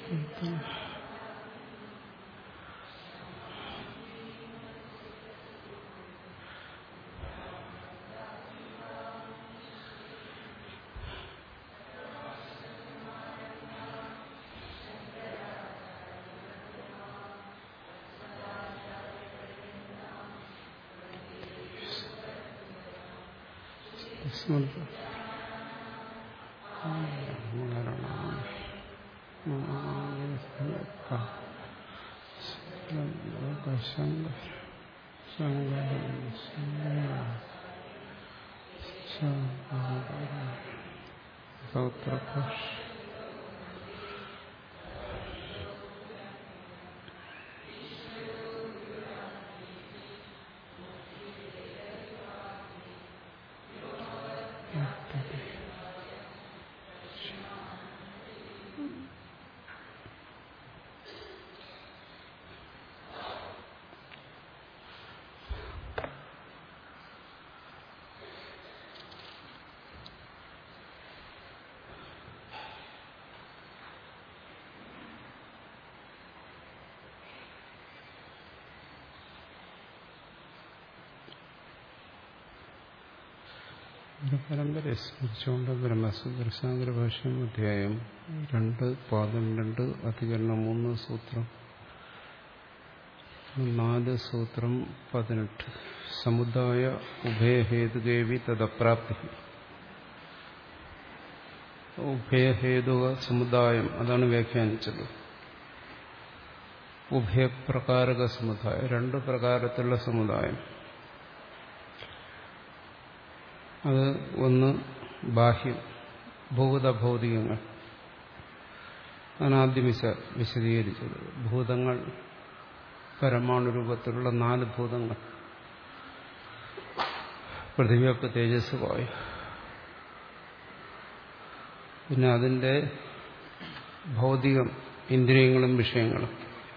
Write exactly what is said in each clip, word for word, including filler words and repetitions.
പരമ്പരയെ സ്മരിച്ചുകൊണ്ട് ബ്രഹ്മസൂത്രശാങ്കര ഭാഷ്യം അധ്യായം രണ്ട് പാദം രണ്ട് അധികരണം മൂന്ന് സൂത്രം നാല് സൂത്രം പതിനെട്ട് സമുദായ ഉഭയഹേതുകേവി തദപ്രാപ്തി. ഉഭയഹേതുക സമുദായം അതാണ് വ്യാഖ്യാനിച്ചത്. ഉഭയപ്രകാരക സമുദായം, രണ്ട് പ്രകാരത്തിലുള്ള സമുദായം. അത് ഒന്ന് ബാഹ്യം, ഭൂതഭൗതികങ്ങൾ. അതാണ് ആദ്യം വിശ വിശദീകരിച്ചത്. ഭൂതങ്ങൾ പരമാണു രൂപത്തിലുള്ള നാല് ഭൂതങ്ങൾ: പൃഥിവി, അപ്പ്, തേജസ്, വായു. പിന്നെ അതിൻ്റെ ഭൗതികം, ഇന്ദ്രിയങ്ങളും വിഷയങ്ങളും.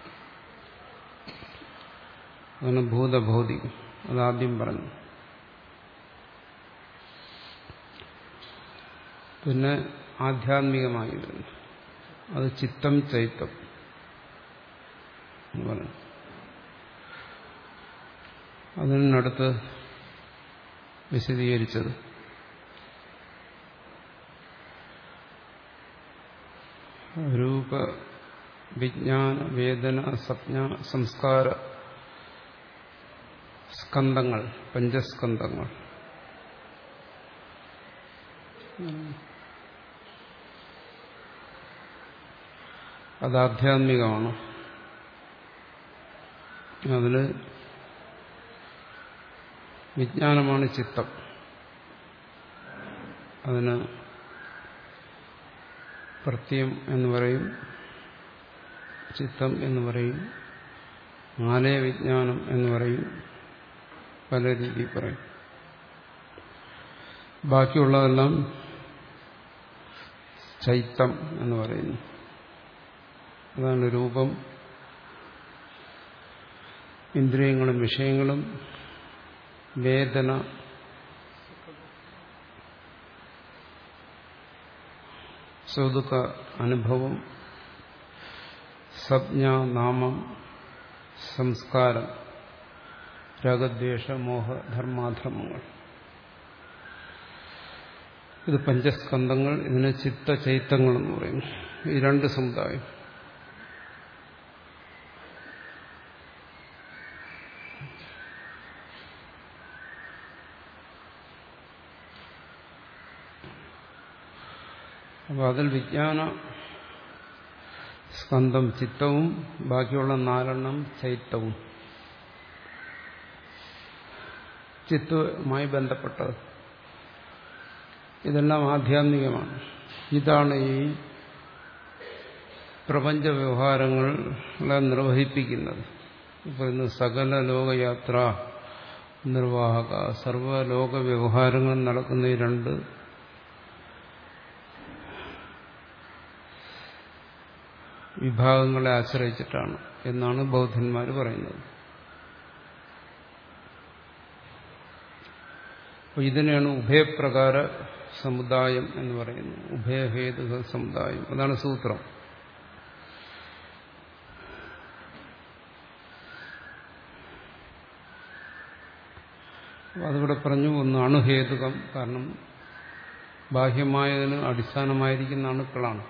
അതാണ് ഭൂതഭൗതികം. അതാദ്യം പറഞ്ഞു. പിന്നെ ആധ്യാത്മികമായി വരുന്നു. അത് ചിത്തം, ചൈത്തം എന്ന് പറഞ്ഞു. അതിനടുത്ത് വിശദീകരിച്ചത് രൂപ, വിജ്ഞാന, വേദന, സംജ്ഞ, സംസ്കാര സ്കന്ധങ്ങൾ, പഞ്ചസ്കന്ധങ്ങൾ. അത് ആധ്യാത്മികമാണ്. അതില് വിജ്ഞാനമാണ് ചിത്തം. അതിന് പ്രത്യം എന്ന് പറയും, ചിത്തം എന്ന് പറയും, ആലയ വിജ്ഞാനം എന്ന് പറയും, പല രീതിയിൽ പറയും. ബാക്കിയുള്ളതെല്ലാം ചൈത്തം എന്ന് പറയുന്നു. അതാണ് രൂപം, ഇന്ദ്രിയങ്ങളും വിഷയങ്ങളും, വേദന, സുഖ അനുഭവം, സംജ്ഞ, നാമം, സംസ്കാരം, രാഗദ്വേഷ, മോഹ, ധർമാധർമ്മങ്ങൾ. ഇത് പഞ്ചസ്കന്ധങ്ങൾ. ഇതിന് ചിത്തചൈത്തങ്ങൾ എന്ന് പറയുന്നു. ഈ രണ്ട് സമുദായം. അപ്പോൾ അതിൽ വിജ്ഞാന സ്കന്ധം ചിത്തവും ബാക്കിയുള്ള നാലെണ്ണം ചൈത്തവും. ചിത്തവുമായി ബന്ധപ്പെട്ടത്. ഇതെല്ലാം ആധ്യാത്മികമാണ്. ഇതാണ് ഈ പ്രപഞ്ച വ്യവഹാരങ്ങളെ നിർവഹിപ്പിക്കുന്നത്. പറയുന്നു സകല ലോകയാത്ര നിർവാഹക. സർവ്വലോക വ്യവഹാരങ്ങൾ നടക്കുന്ന ഈ രണ്ട് വിഭാഗങ്ങളെ ആശ്രയിച്ചിട്ടാണ് എന്നാണ് ബൗദ്ധന്മാർ പറയുന്നത്. അപ്പോൾ ഇതിനെയാണ് ഉഭയപ്രകാര സമുദായം എന്ന് പറയുന്നത്. ഉഭയഹേതുക സമുദായം. അതാണ് സൂത്രം. അതിവിടെ പറഞ്ഞു. ഒന്ന് അണുഹേതുകം, കാരണം ബാഹ്യമായതിന് അടിസ്ഥാനമായിരിക്കുന്ന അണുക്കളാണ്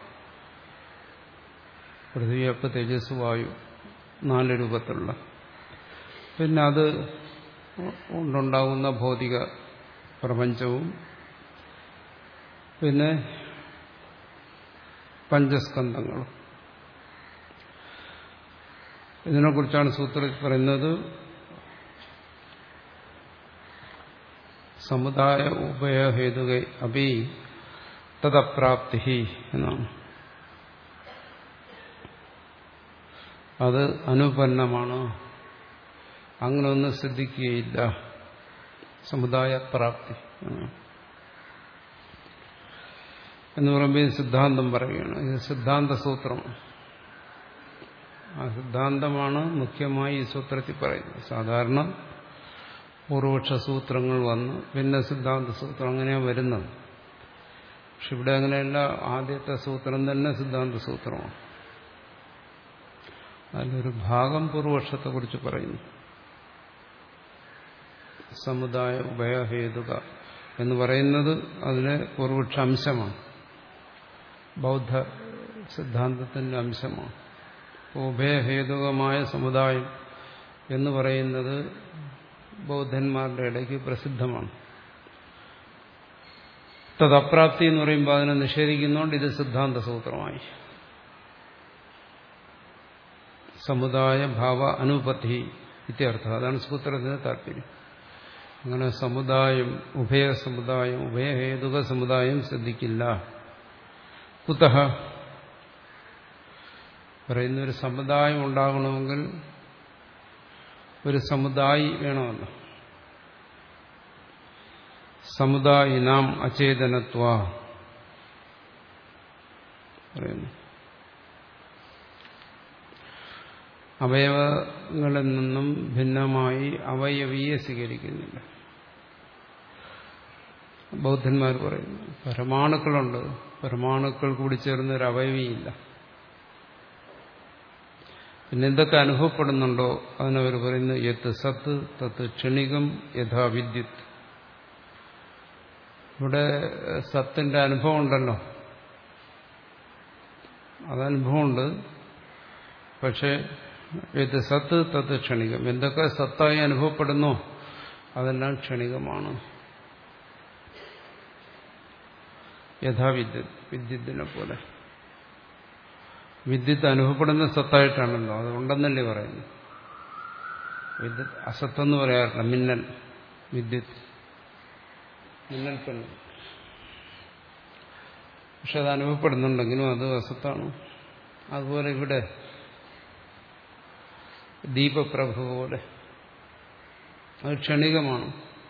പൃഥ്വി, അപ്പ്, തേജസ്, വായു, നാല് രൂപത്തിലുള്ള. പിന്നെ അത് കൊണ്ടുണ്ടാകുന്ന ഭൗതിക പ്രപഞ്ചവും പിന്നെ പഞ്ചസ്കന്ധങ്ങളും. ഇതിനെക്കുറിച്ചാണ് സൂത്രത്തിൽ പറയുന്നത് സമുദായ ഉഭയഹേതുക അപി തദപ്രാപ്തി എന്നാണ്. അത് അനുപന്നമാണ്, അങ്ങനെ ഒന്നും സിദ്ധിക്കുകയില്ല. സമുദായ പ്രാപ്തി എന്ന് പറയുമ്പോൾ സിദ്ധാന്തം പറയുകയാണ്. ഇത് സിദ്ധാന്ത സൂത്രമാണ്. ആ സിദ്ധാന്തമാണ് മുഖ്യമായി ഈ സൂത്രത്തിൽ പറയുന്നത്. സാധാരണ പൂർവപക്ഷ സൂത്രങ്ങൾ വന്ന് പിന്നെ സിദ്ധാന്ത സൂത്രം അങ്ങനെയാണ് വരുന്നത്. പക്ഷെ ഇവിടെ അങ്ങനെയല്ല. ആദ്യത്തെ സൂത്രം തന്നെ സിദ്ധാന്ത സൂത്രമാണ്. അതിലൊരു ഭാഗം പൂർവപക്ഷത്തെക്കുറിച്ച് പറയുന്നു. സമുദായ ഉഭയഹേതുക എന്ന് പറയുന്നത് അതിലെ പൂർവപക്ഷ അംശമാണ്, ബൗദ്ധ സിദ്ധാന്തത്തിന്റെ അംശമാണ്. ഉഭയഹേതുകമായ സമുദായം എന്ന് പറയുന്നത് ബൗദ്ധന്മാരുടെ ഇടയ്ക്ക് പ്രസിദ്ധമാണ്. തദപ്രാപ്തി എന്ന് പറയുമ്പോൾ അതിനെ നിഷേധിക്കുന്നതുകൊണ്ട് ഇത് സിദ്ധാന്ത സൂത്രമായി. സമുദായ ഭാവ അനുപത്തി ഇത്യർത്ഥം. അതാണ് സൂത്രത്തിന് താല്പര്യം. അങ്ങനെ സമുദായം, ഉഭയ സമുദായം, ഉഭയഹേതുക സമുദായം സിദ്ധിക്കില്ല. കുതഃ പറയുന്ന ഒരു സമുദായം ഉണ്ടാകണമെങ്കിൽ ഒരു സമുദായി വേണമല്ലോ. സമുദായിനാം അചേതനത്വ പറയുന്നു. അവയവങ്ങളിൽ നിന്നും ഭിന്നമായി അവയവിയെ സ്വീകരിക്കുന്നില്ല. ബൗദ്ധന്മാർ പറയുന്നു പരമാണുക്കളുണ്ട്, പരമാണുക്കൾ കൂടി ചേർന്ന ഒരു അവയവിയില്ല. പിന്നെ എന്തൊക്കെ അനുഭവപ്പെടുന്നുണ്ടോ അതിനവർ പറയുന്നു യത് സത്ത് തത്ത് ക്ഷണികം യഥാ വിദ്യുത്. ഇവിടെ സത്തിന്റെ അനുഭവം ഉണ്ടല്ലോ, അതനുഭവമുണ്ട്. പക്ഷെ യത് സത്ത് തത്ത് ക്ഷണികം, എന്തൊക്കെ സത്തായി അനുഭവപ്പെടുന്നോ അതെല്ലാം ക്ഷണികമാണ്. യഥാ വിദ്യുത്, വിദ്യുത്തിനെ പോലെ. വിദ്യുത്ത് അനുഭവപ്പെടുന്ന സത്തായിട്ടാണല്ലോ, അതുകൊണ്ടെന്നല്ലേ പറയുന്നു. വിദ്യുത് അസത്തെന്ന് പറയാറില്ല. മിന്നൽ, വിദ്യുത് മിന്നൽ പെണ്ണ്. പക്ഷെ അത് അനുഭവപ്പെടുന്നുണ്ടെങ്കിലും അത് അസത്താണ്. അതുപോലെ ഇവിടെ ദീപപ്രഭ പോലെ അത് ക്ഷണികമാണ്.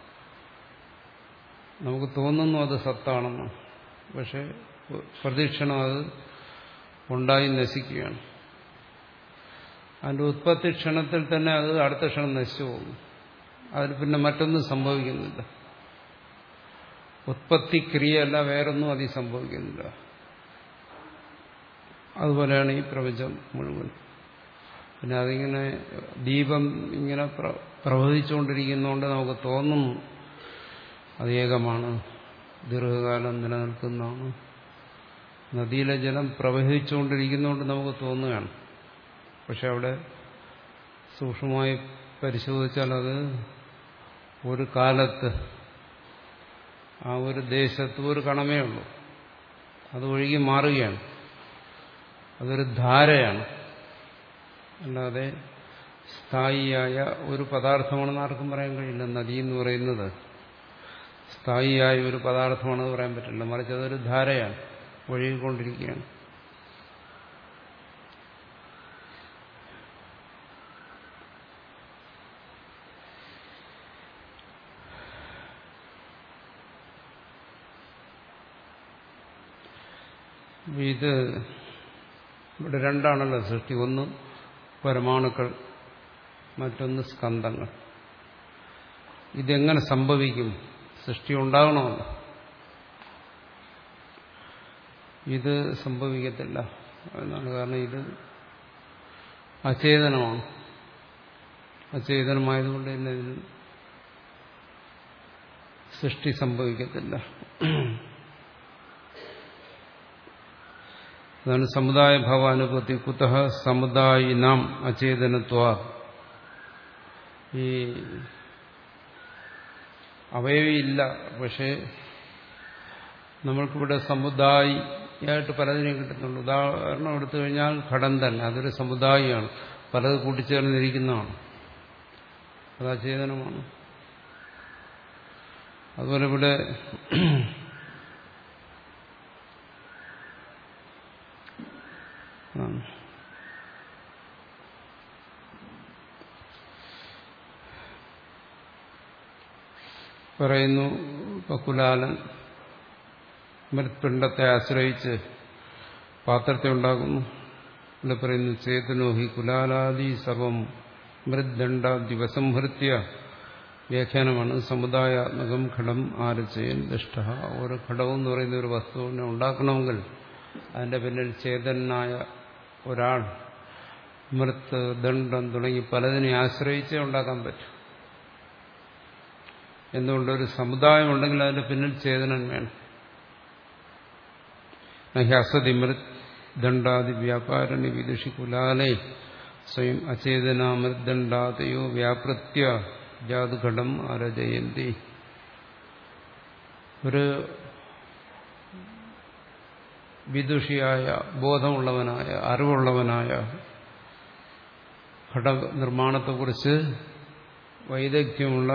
നമുക്ക് തോന്നുന്നു അത് സത്താണെന്ന്, പക്ഷെ പ്രതീക്ഷണം അത് ഉണ്ടായി നശിക്കുകയാണ്. അതിന്റെ ഉത്പത്തി ക്ഷണത്തിൽ തന്നെ അത് അടുത്ത ക്ഷണം നശിച്ചു പോകുന്നു. അതിൽ പിന്നെ മറ്റൊന്നും സംഭവിക്കുന്നില്ല. ഉത്പത്തി ക്രിയയല്ല, വേറൊന്നും അതിൽ സംഭവിക്കുന്നില്ല. അതുപോലെയാണ് ഈ പ്രപഞ്ചം മുഴുവൻ. പിന്നെ അതിങ്ങനെ ദീപം ഇങ്ങനെ പ്രവഹിച്ചുകൊണ്ടിരിക്കുന്നതുകൊണ്ട് നമുക്ക് തോന്നുന്നു അത് ഏകമാണ്, ദീർഘകാലം നിലനിൽക്കുന്നതാണ്. നദിയിലെ ജലം പ്രവഹിച്ചുകൊണ്ടിരിക്കുന്നതുകൊണ്ട് നമുക്ക് തോന്നുകയാണ്. പക്ഷെ അവിടെ സൂക്ഷ്മമായി പരിശോധിച്ചാൽ അത് ഒരു കാലത്ത് ആ ഒരു ദേശത്ത് ഒരു കണമേ ഉള്ളൂ, അത് ഒഴുകി മാറുകയാണ്. അതൊരു ധാരയാണ്, അല്ലാതെ സ്ഥായിയായ ഒരു പദാർത്ഥമാണെന്ന് ആർക്കും പറയാൻ കഴിയില്ല. നദി എന്ന് പറയുന്നത് സ്ഥായിയായ ഒരു പദാർത്ഥമാണെന്ന് പറയാൻ പറ്റില്ല. മറിച്ച് അതൊരു ധാരയാണ്, ഒഴുകിക്കൊണ്ടിരിക്കുകയാണ്. ഇത് ഇവിടെ രണ്ടാണല്ലോ സൃഷ്ടി. ഒന്ന് പരമാണുക്കൾ, മറ്റൊന്ന് സ്കന്ധങ്ങൾ. ഇതെങ്ങനെ സംഭവിക്കും? സൃഷ്ടി ഉണ്ടാകണമല്ലോ. ഇത് സംഭവിക്കത്തില്ല എന്നാണ്. കാരണം ഇത് അചേതനമാണ്. അചേതനമായതുകൊണ്ട് തന്നെ ഇതിന് സൃഷ്ടി സംഭവിക്കത്തില്ല. അതാണ് സമുദായ ഭാവാനുഭൂതി. കുതഃ സമുദായിനാം അചേതനത്വ. ഈ അവയവിയില്ല, പക്ഷേ നമ്മൾക്കിവിടെ സമുദായിയായിട്ട് പലതിനെയും കിട്ടുന്നുണ്ട്. ഉദാഹരണം എടുത്തു കഴിഞ്ഞാൽ ഘടം തന്നെ, അതൊരു സമുദായിയാണ്, പലത് കൂട്ടിച്ചേർന്നിരിക്കുന്നതാണ്, അത് അചേതനമാണ്. അതുപോലെ ഇവിടെ പറയുന്നു, ഇപ്പൊ കുലാലൻ മൃത്പിണ്ഡത്തെ ആശ്രയിച്ച് പാത്രത്തെ ഉണ്ടാക്കുന്നു. ഇവിടെ പറയുന്നു ചേതനോ ഹി കുലാലാദി സർവം മൃദ്ദണ്ഡാദ്യുപസംഹൃത്യ. വ്യാഖ്യാനമാണ് സമുദായാത്മകം ഘടം ആരചയൻ ദുഷ്ട. ഒരു ഘടകം എന്ന് പറയുന്ന ഒരു വസ്തുവിനെ ഉണ്ടാക്കണമെങ്കിൽ അതിന്റെ പിന്നിൽ ചേതനായ ഒരാൾ മൃത്ത് ദണ്ഡം തുടങ്ങി പലതിനെ ആശ്രയിച്ചേ ഉണ്ടാക്കാൻ പറ്റും. എന്തുകൊണ്ട്? ഒരു സമുദായം ഉണ്ടെങ്കിൽ അതിന്റെ പിന്നിൽ ചേതനൻ വേണം. നഹ്യാസതി മൃത് ദണ്ഡാദി വ്യാപാരണി വിദുഷി കുലാലേ സ്വയം അചേതന മൃദ്ദണ്ഡാദയോ വ്യാപൃത്യ ജാതുഘടം ആരജയന്തി. ഒരു വിദുഷിയായ, ബോധമുള്ളവനായ, അറിവുള്ളവനായ ഘട നിർമ്മാണത്തെക്കുറിച്ച് വൈദഗ്ധ്യമുള്ള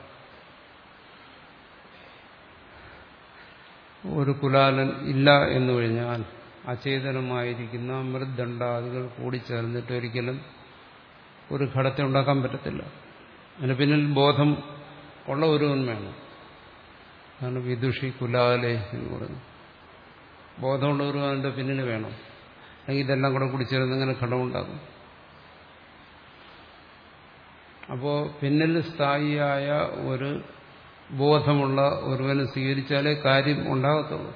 ഒരു കുലാലൻ ഇല്ല എന്ന് കഴിഞ്ഞാൽ അചേതനമായിരിക്കുന്ന മൃദ്ദണ്ഡാദികൾ കൂടിച്ചേർന്നിട്ട് ഒരിക്കലും ഒരു ഘടത്തെ ഉണ്ടാക്കാൻ പറ്റത്തില്ല. അതിന് പിന്നിൽ ബോധം ഉള്ള ഒരുവൻ വേണം. അതാണ് വിദുഷി കുലാലെ എന്ന് പറയുന്നത്. ബോധമുള്ള ഒരുവൻ അതിന്റെ പിന്നിൽ വേണം. അല്ലെങ്കിൽ ഇതെല്ലാം കൂടെ കൂടിച്ചേർന്ന് ഇങ്ങനെ ഘടമുണ്ടാകും. അപ്പോ പിന്നിൽ സ്ഥായിയായ ഒരു ബോധമുള്ള ഒരുവനെ സ്വീകരിച്ചാലേ കാര്യം ഉണ്ടാകത്തുള്ളൂ.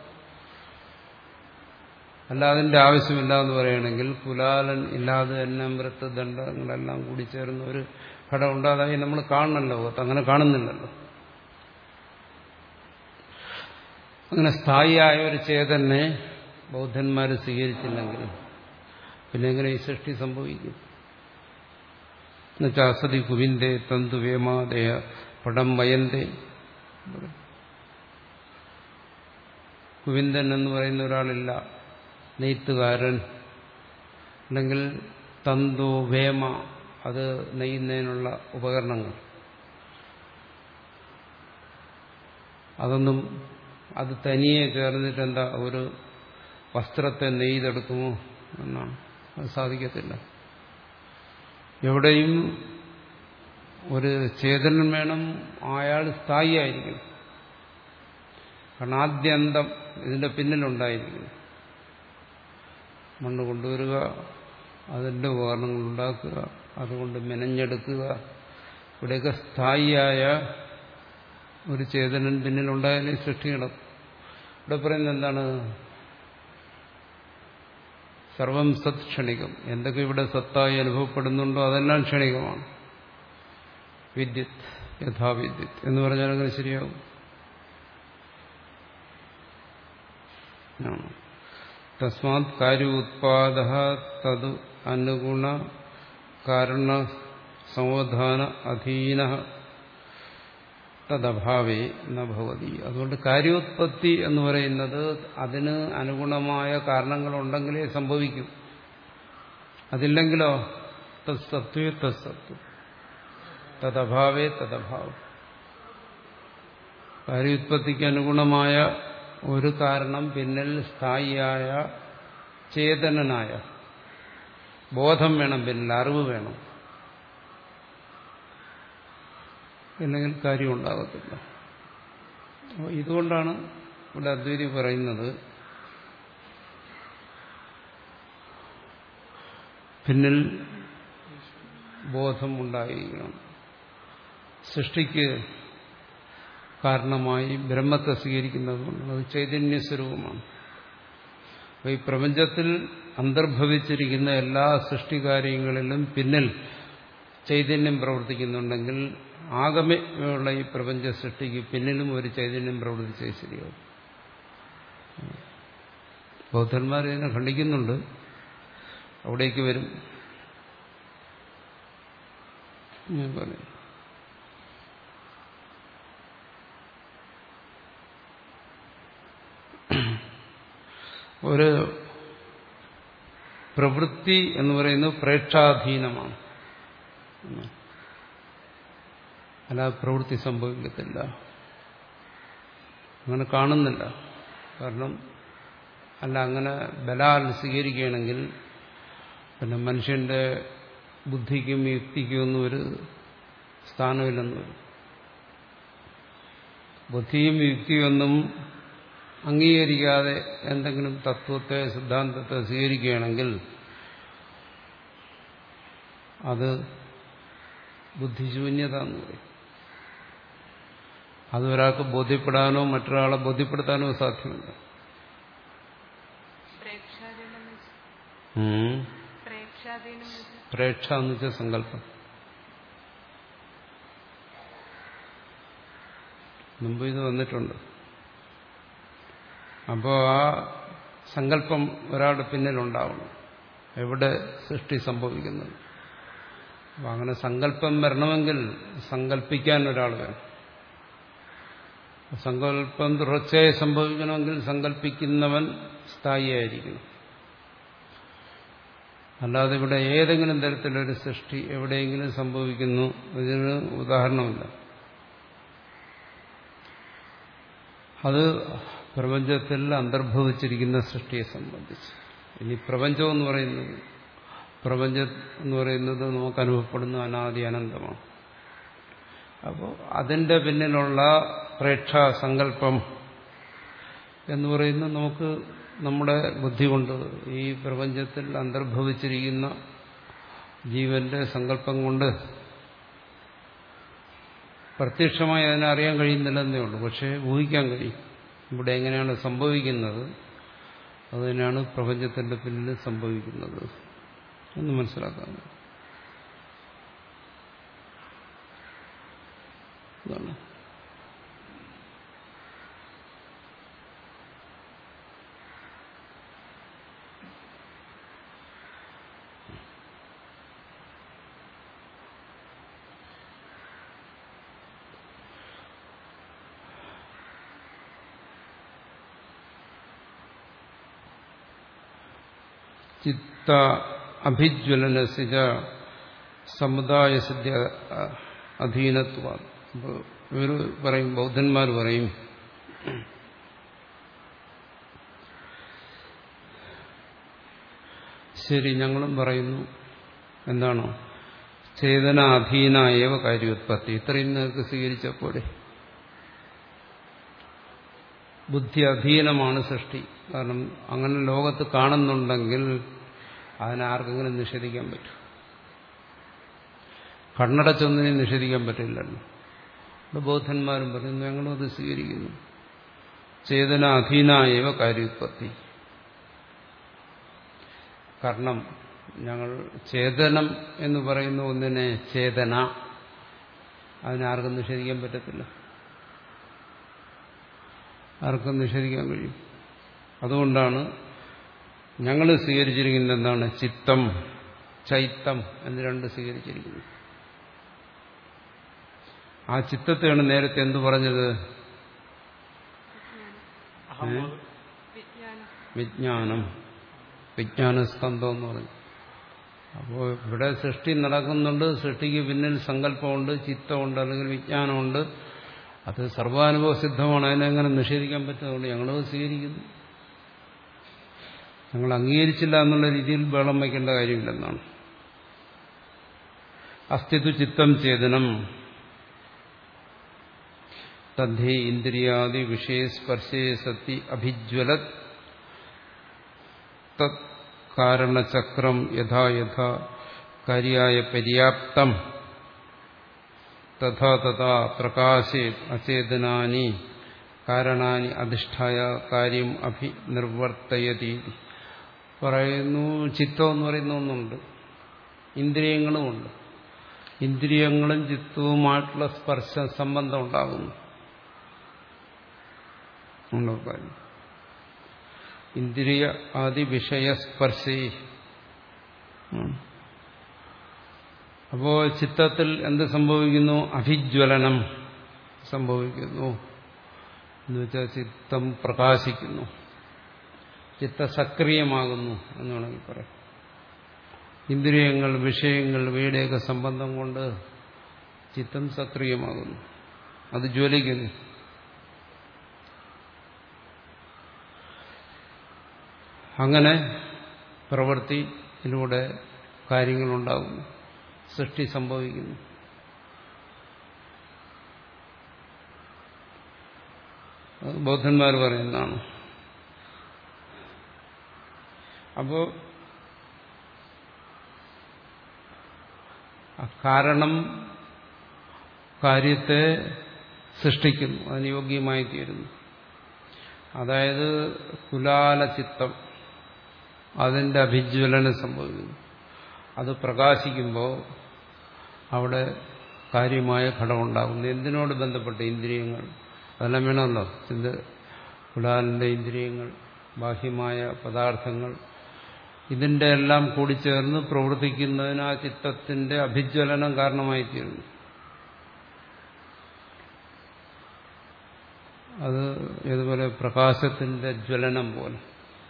അല്ല അതിന്റെ ആവശ്യമില്ല എന്ന് പറയുകയാണെങ്കിൽ കുലാലൻ ഇല്ലാതെ തന്നെ മൃത്ത് ദണ്ഡങ്ങളെല്ലാം കൂടി ചേർന്ന് ഒരു ഘടം ഉണ്ടാതായി നമ്മൾ കാണണമല്ലോ. അങ്ങനെ കാണുന്നില്ലല്ലോ. അങ്ങനെ സ്ഥായിയായ ഒരു ചേതനെ ബൗദ്ധന്മാർ സ്വീകരിച്ചില്ലെങ്കിൽ പിന്നെ എങ്ങനെ ഈ സൃഷ്ടി സംഭവിക്കും? എന്നുവെച്ചാൽ അസതി കുവിന്ദേ തന്തു വേമാദേയ പടം വയന്തേ. കുവിന്ദൻ എന്ന് പറയുന്ന ഒരാളില്ല, നെയ്ത്തുകാരൻ, അല്ലെങ്കിൽ തന്തു വേമ, അത് നെയ്യുന്നതിനുള്ള ഉപകരണങ്ങൾ, അതൊന്നും അത് തനിയെ ചേർന്നിട്ട് എന്താ ഒരു വസ്ത്രത്തെ നെയ്തെടുക്കുമോ എന്നാണ്. അത് സാധിക്കത്തില്ല. എവിടെയും ഒരു ചേതനൻ വേണം, അയാൾ സ്ഥായിയായിരിക്കണം. കാരണം ആദ്യന്തം ഇതിന്റെ പിന്നിലുണ്ടായിരിക്കും. മണ്ണ് കൊണ്ടുവരിക, അതിന്റെ ഉപകരണങ്ങൾ ഉണ്ടാക്കുക, അതുകൊണ്ട് മെനഞ്ഞെടുക്കുക, ഇവിടെയൊക്കെ സ്ഥായിയായ ഒരു ചേതനൻ പിന്നിലുണ്ടായാലേ സൃഷ്ടി നടക്കും. ഇവിടെ പറയുന്നത് എന്താണ്? സർവം സത് ക്ഷണികം. എന്തൊക്കെ ഇവിടെ സത്തായി അനുഭവപ്പെടുന്നുണ്ടോ അതെല്ലാം ക്ഷണികമാണ്. വിദ്യുത് യഥാവിദ്യുത് എന്ന് പറഞ്ഞാൽ അങ്ങനെ ശരിയാവും. തസ്മാത് കാര്യോത്പാദ തത് അനുഗുണ കാരണ സംവധാന അധീന തദഭാവേ നഭവതി. അതുകൊണ്ട് കാര്യോത്പത്തി എന്ന് പറയുന്നത് അതിന് അനുഗുണമായ കാരണങ്ങളുണ്ടെങ്കിലേ സംഭവിക്കൂ. അതില്ലെങ്കിലോ തത്സത്വേ തത്സത്വം, തദഭാവേ തദഭാവം. കാര്യോത്പത്തിക്ക് അനുഗുണമായ ഒരു കാരണം പിന്നിൽ സ്ഥായിയായ ചേതനനായ ബോധം വേണം, പിന്നിൽ അറിവ് വേണം. ഇല്ലെങ്കിൽ കാര്യം ഉണ്ടാകത്തില്ല. അപ്പോൾ ഇതുകൊണ്ടാണ് ഇവിടെ അദ്വൈതി പറയുന്നത് പിന്നിൽ ബോധം ഉണ്ടായിരിക്കണം. സൃഷ്ടിക്ക് കാരണമായി ബ്രഹ്മത്തെ സ്വീകരിക്കുന്നതുകൊണ്ട് അത് ചൈതന്യസ്വരൂപമാണ്. അപ്പോൾ ഈ പ്രപഞ്ചത്തിൽ അന്തർഭവിച്ചിരിക്കുന്ന എല്ലാ സൃഷ്ടികാര്യങ്ങളിലും പിന്നിൽ ചൈതന്യം പ്രവർത്തിക്കുന്നുണ്ടെങ്കിൽ ആഗമയുള്ള ഈ പ്രപഞ്ച സൃഷ്ടിക്ക് പിന്നിലും ഒരു ചൈതന്യം പ്രവർത്തിച്ചേ ശരിയാവും. ബൗദ്ധന്മാർ ഇതിനെ ഖണ്ഡിക്കുന്നുണ്ട്, അവിടേക്ക് വരും. ഞാൻ പറയും ഒരു പ്രവൃത്തി എന്ന് പറയുന്നത് പ്രേക്ഷാധീനമാണ്, അല്ലാതെ പ്രവൃത്തി സംഭവിക്കത്തില്ല. അങ്ങനെ കാണുന്നില്ല. കാരണം അല്ല, അങ്ങനെ ബലാൽ സ്വീകരിക്കുകയാണെങ്കിൽ പിന്നെ മനുഷ്യന്റെ ബുദ്ധിക്കും യുക്തിക്കും ഒന്നും ഒരു സ്ഥാനമില്ലെന്ന് വരും. ബുദ്ധിയും യുക്തിയും ഒന്നും അംഗീകരിക്കാതെ എന്തെങ്കിലും തത്വത്തെ സിദ്ധാന്തത്തെ സ്വീകരിക്കുകയാണെങ്കിൽ അത് ബുദ്ധിശൂന്യത എന്ന് പറയും. അത് ഒരാൾക്ക് ബോധ്യപ്പെടാനോ മറ്റൊരാളെ ബോധ്യപ്പെടുത്താനോ സാധ്യമല്ല. പ്രേക്ഷ എന്ന് വെച്ചാൽ സങ്കല്പം. മുമ്പ് ഇത് വന്നിട്ടുണ്ട്. അപ്പോൾ ആ സങ്കല്പം ഒരാളുടെ പിന്നിലുണ്ടാവണം, എവിടെ സൃഷ്ടി സംഭവിക്കുന്നത്. അപ്പം അങ്ങനെ സങ്കല്പം വരണമെങ്കിൽ സങ്കല്പിക്കാൻ ഒരാൾ വേണം. സങ്കല്പം തുടർച്ചയായി സംഭവിക്കണമെങ്കിൽ സങ്കല്പിക്കുന്നവൻ സ്ഥായിയായിരിക്കണം. അല്ലാതെ ഇവിടെ ഏതെങ്കിലും തരത്തിലൊരു സൃഷ്ടി എവിടെയെങ്കിലും സംഭവിക്കുന്നു, ഇതിന് ഉദാഹരണമില്ല. അത് പ്രപഞ്ചത്തിൽ അന്തർഭവിച്ചിരിക്കുന്ന സൃഷ്ടിയെ സംബന്ധിച്ച്. ഇനി പ്രപഞ്ചം എന്ന് പറയുന്നത് പ്രപഞ്ചം എന്ന് പറയുന്നത് നമുക്ക് അനുഭവപ്പെടുന്ന അനാദി അനന്തമാണ്. അപ്പോൾ അതിൻ്റെ പിന്നിലുള്ള പ്രേക്ഷാ സങ്കല്പം എന്ന് പറയുന്നത് നമുക്ക് നമ്മുടെ ബുദ്ധി കൊണ്ട് ഈ പ്രപഞ്ചത്തിൽ അന്തർഭവിച്ചിരിക്കുന്ന ജീവന്റെ സങ്കല്പം കൊണ്ട് പ്രത്യക്ഷമായി അതിനെ അറിയാൻ കഴിയുന്നില്ലെന്നേ ഉള്ളൂ. പക്ഷേ ഊഹിക്കാൻ കഴിയും ഇവിടെ എങ്ങനെയാണ് സംഭവിക്കുന്നത്, അതുതന്നെയാണ് പ്രപഞ്ചത്തിന്റെ പിന്നിൽ സംഭവിക്കുന്നത് എന്ന് മനസ്സിലാക്കാൻ. ഇതാണ് ചിത്ത അഭിജ്വലനസിജ സമുദായസിദ്ധ്യ അധീനത്വ. ഇവർ പറയും, ബൗദ്ധന്മാർ പറയും, ശരി, ഞങ്ങളും പറയുന്നു എന്താണോ ചേതന അധീന ഏവ കാര്യോത്പത്തി. ഇത്രയും നിങ്ങൾക്ക് സ്വീകരിച്ചപ്പോലെ ബുദ്ധി അധീനമാണ് സൃഷ്ടി. കാരണം അങ്ങനെ ലോകത്ത് കാണുന്നുണ്ടെങ്കിൽ അതിനെ ആർക്കെങ്കിലും നിഷേധിക്കാൻ പറ്റും. കണ്ണടച്ചൊന്നിനെ നിഷേധിക്കാൻ പറ്റില്ലല്ലോ. ഇവിടെ ബൗദ്ധന്മാരും പറയുന്നു, ഞങ്ങളും അത് സ്വീകരിക്കുന്നു. ചേതന അധീനായവ കാര്യോത്പത്തി. കാരണം ഞങ്ങൾ ചേതനം എന്ന് പറയുന്ന ഒന്നിനെ ചേതന, അതിനാർക്കും നിഷേധിക്കാൻ പറ്റത്തില്ല. ആർക്കും നിഷേധിക്കാൻ കഴിയും. അതുകൊണ്ടാണ് ഞങ്ങൾ സ്വീകരിച്ചിരിക്കുന്നത് എന്താണ്, ചിത്തം ചൈത്തം എന്ന് രണ്ട് സ്വീകരിച്ചിരിക്കുന്നു. ആ ചിത്തത്തെയാണ് നേരത്തെ എന്തു പറഞ്ഞത്, വിജ്ഞാനം, വിജ്ഞാനസ്കന്ധം എന്ന് പറഞ്ഞു. അപ്പോൾ ഇവിടെ സൃഷ്ടി നടക്കുന്നുണ്ട്, സൃഷ്ടിക്ക് പിന്നിൽ സങ്കല്പമുണ്ട്, ചിത്തമുണ്ട്, അല്ലെങ്കിൽ വിജ്ഞാനമുണ്ട്. അത് സർവാനുഭവ സിദ്ധമാണ്. അതിനെങ്ങനെ നിഷേധിക്കാൻ പറ്റുന്നതുകൊണ്ട് ഞങ്ങളത് സ്വീകരിക്കുന്നു. ഞങ്ങൾ അംഗീകരിച്ചില്ല എന്നുള്ള രീതിയിൽ ബഹളം വയ്ക്കേണ്ട കാര്യമില്ലെന്നാണ്. അസ്തിത്വ ചിത്തം ചേതനം തദ്ധി ഇന്ദ്രിയാദി വിഷയസ്പർശേ സതി അഭിജ്വലത് തത് കാരണചക്രം യഥാ യഥാ കാര്യായ പര്യാപ്തം തഥാ തഥാ പ്രകാശേ അചേതനാനി കാരണാനി അധിഷ്ഠായ കാര്യം അഭിനിർവർത്തയതി. പറയുന്നു, ചിത്തം എന്ന് പറയുന്ന ഒന്നുണ്ട്, ഇന്ദ്രിയങ്ങളുമുണ്ട്. ഇന്ദ്രിയങ്ങളും ചിത്തവുമായിട്ടുള്ള സ്പർശ സംബന്ധം ഉണ്ടാകുന്നു. ഇന്ദ്രിയ ആദി വിഷയസ്പർശി. അപ്പോ ചിത്തത്തിൽ എന്ത് സംഭവിക്കുന്നു? അഭിജ്വലനം സംഭവിക്കുന്നു. എന്നുവെച്ചാൽ ചിത്തം പ്രകാശിക്കുന്നു, ചിത്തസക്രിയമാകുന്നു എന്ന് വേണമെങ്കിൽ പറയാം. ഇന്ദ്രിയങ്ങൾ, വിഷയങ്ങൾ, ഇവയുടെയൊക്കെ സംബന്ധം കൊണ്ട് ചിത്തം സക്രിയമാകുന്നു, അത് ജ്വലിക്കുന്നു. അങ്ങനെ പ്രവൃത്തിയിലൂടെ കാര്യങ്ങളുണ്ടാകുന്നു, സൃഷ്ടി സംഭവിക്കുന്നു. അത് ബൗദ്ധന്മാർ പറയുന്നതാണ്. അപ്പോ കാരണം കാര്യത്തെ സൃഷ്ടിക്കുന്നു, അതിന് യോഗ്യമായി തീരുന്നു. അതായത് കുലാലചിത്തം, അതിന്റെ അഭിജ്വലനം സംഭവിക്കുന്നു. അത് പ്രകാശിക്കുമ്പോൾ അവിടെ കാര്യമായ ഘടമുണ്ടാകുന്നു. എന്തിനോട് ബന്ധപ്പെട്ട്? ഇന്ദ്രിയങ്ങൾ. അതെല്ലാം വേണമല്ലോ. ചിന്ത കുലാലിന്റെ ഇന്ദ്രിയങ്ങൾ, ബാഹ്യമായ പദാർത്ഥങ്ങൾ, ഇതിന്റെ എല്ലാം കൂടിച്ചേർന്ന് പ്രവർത്തിക്കുന്നതിന് ആ ചിത്തത്തിന്റെ അഭിജ്വലനം കാരണമായി തീരുന്നു. അത് ഏതുപോലെ പ്രകാശത്തിന്റെ ജ്വലനം പോലെ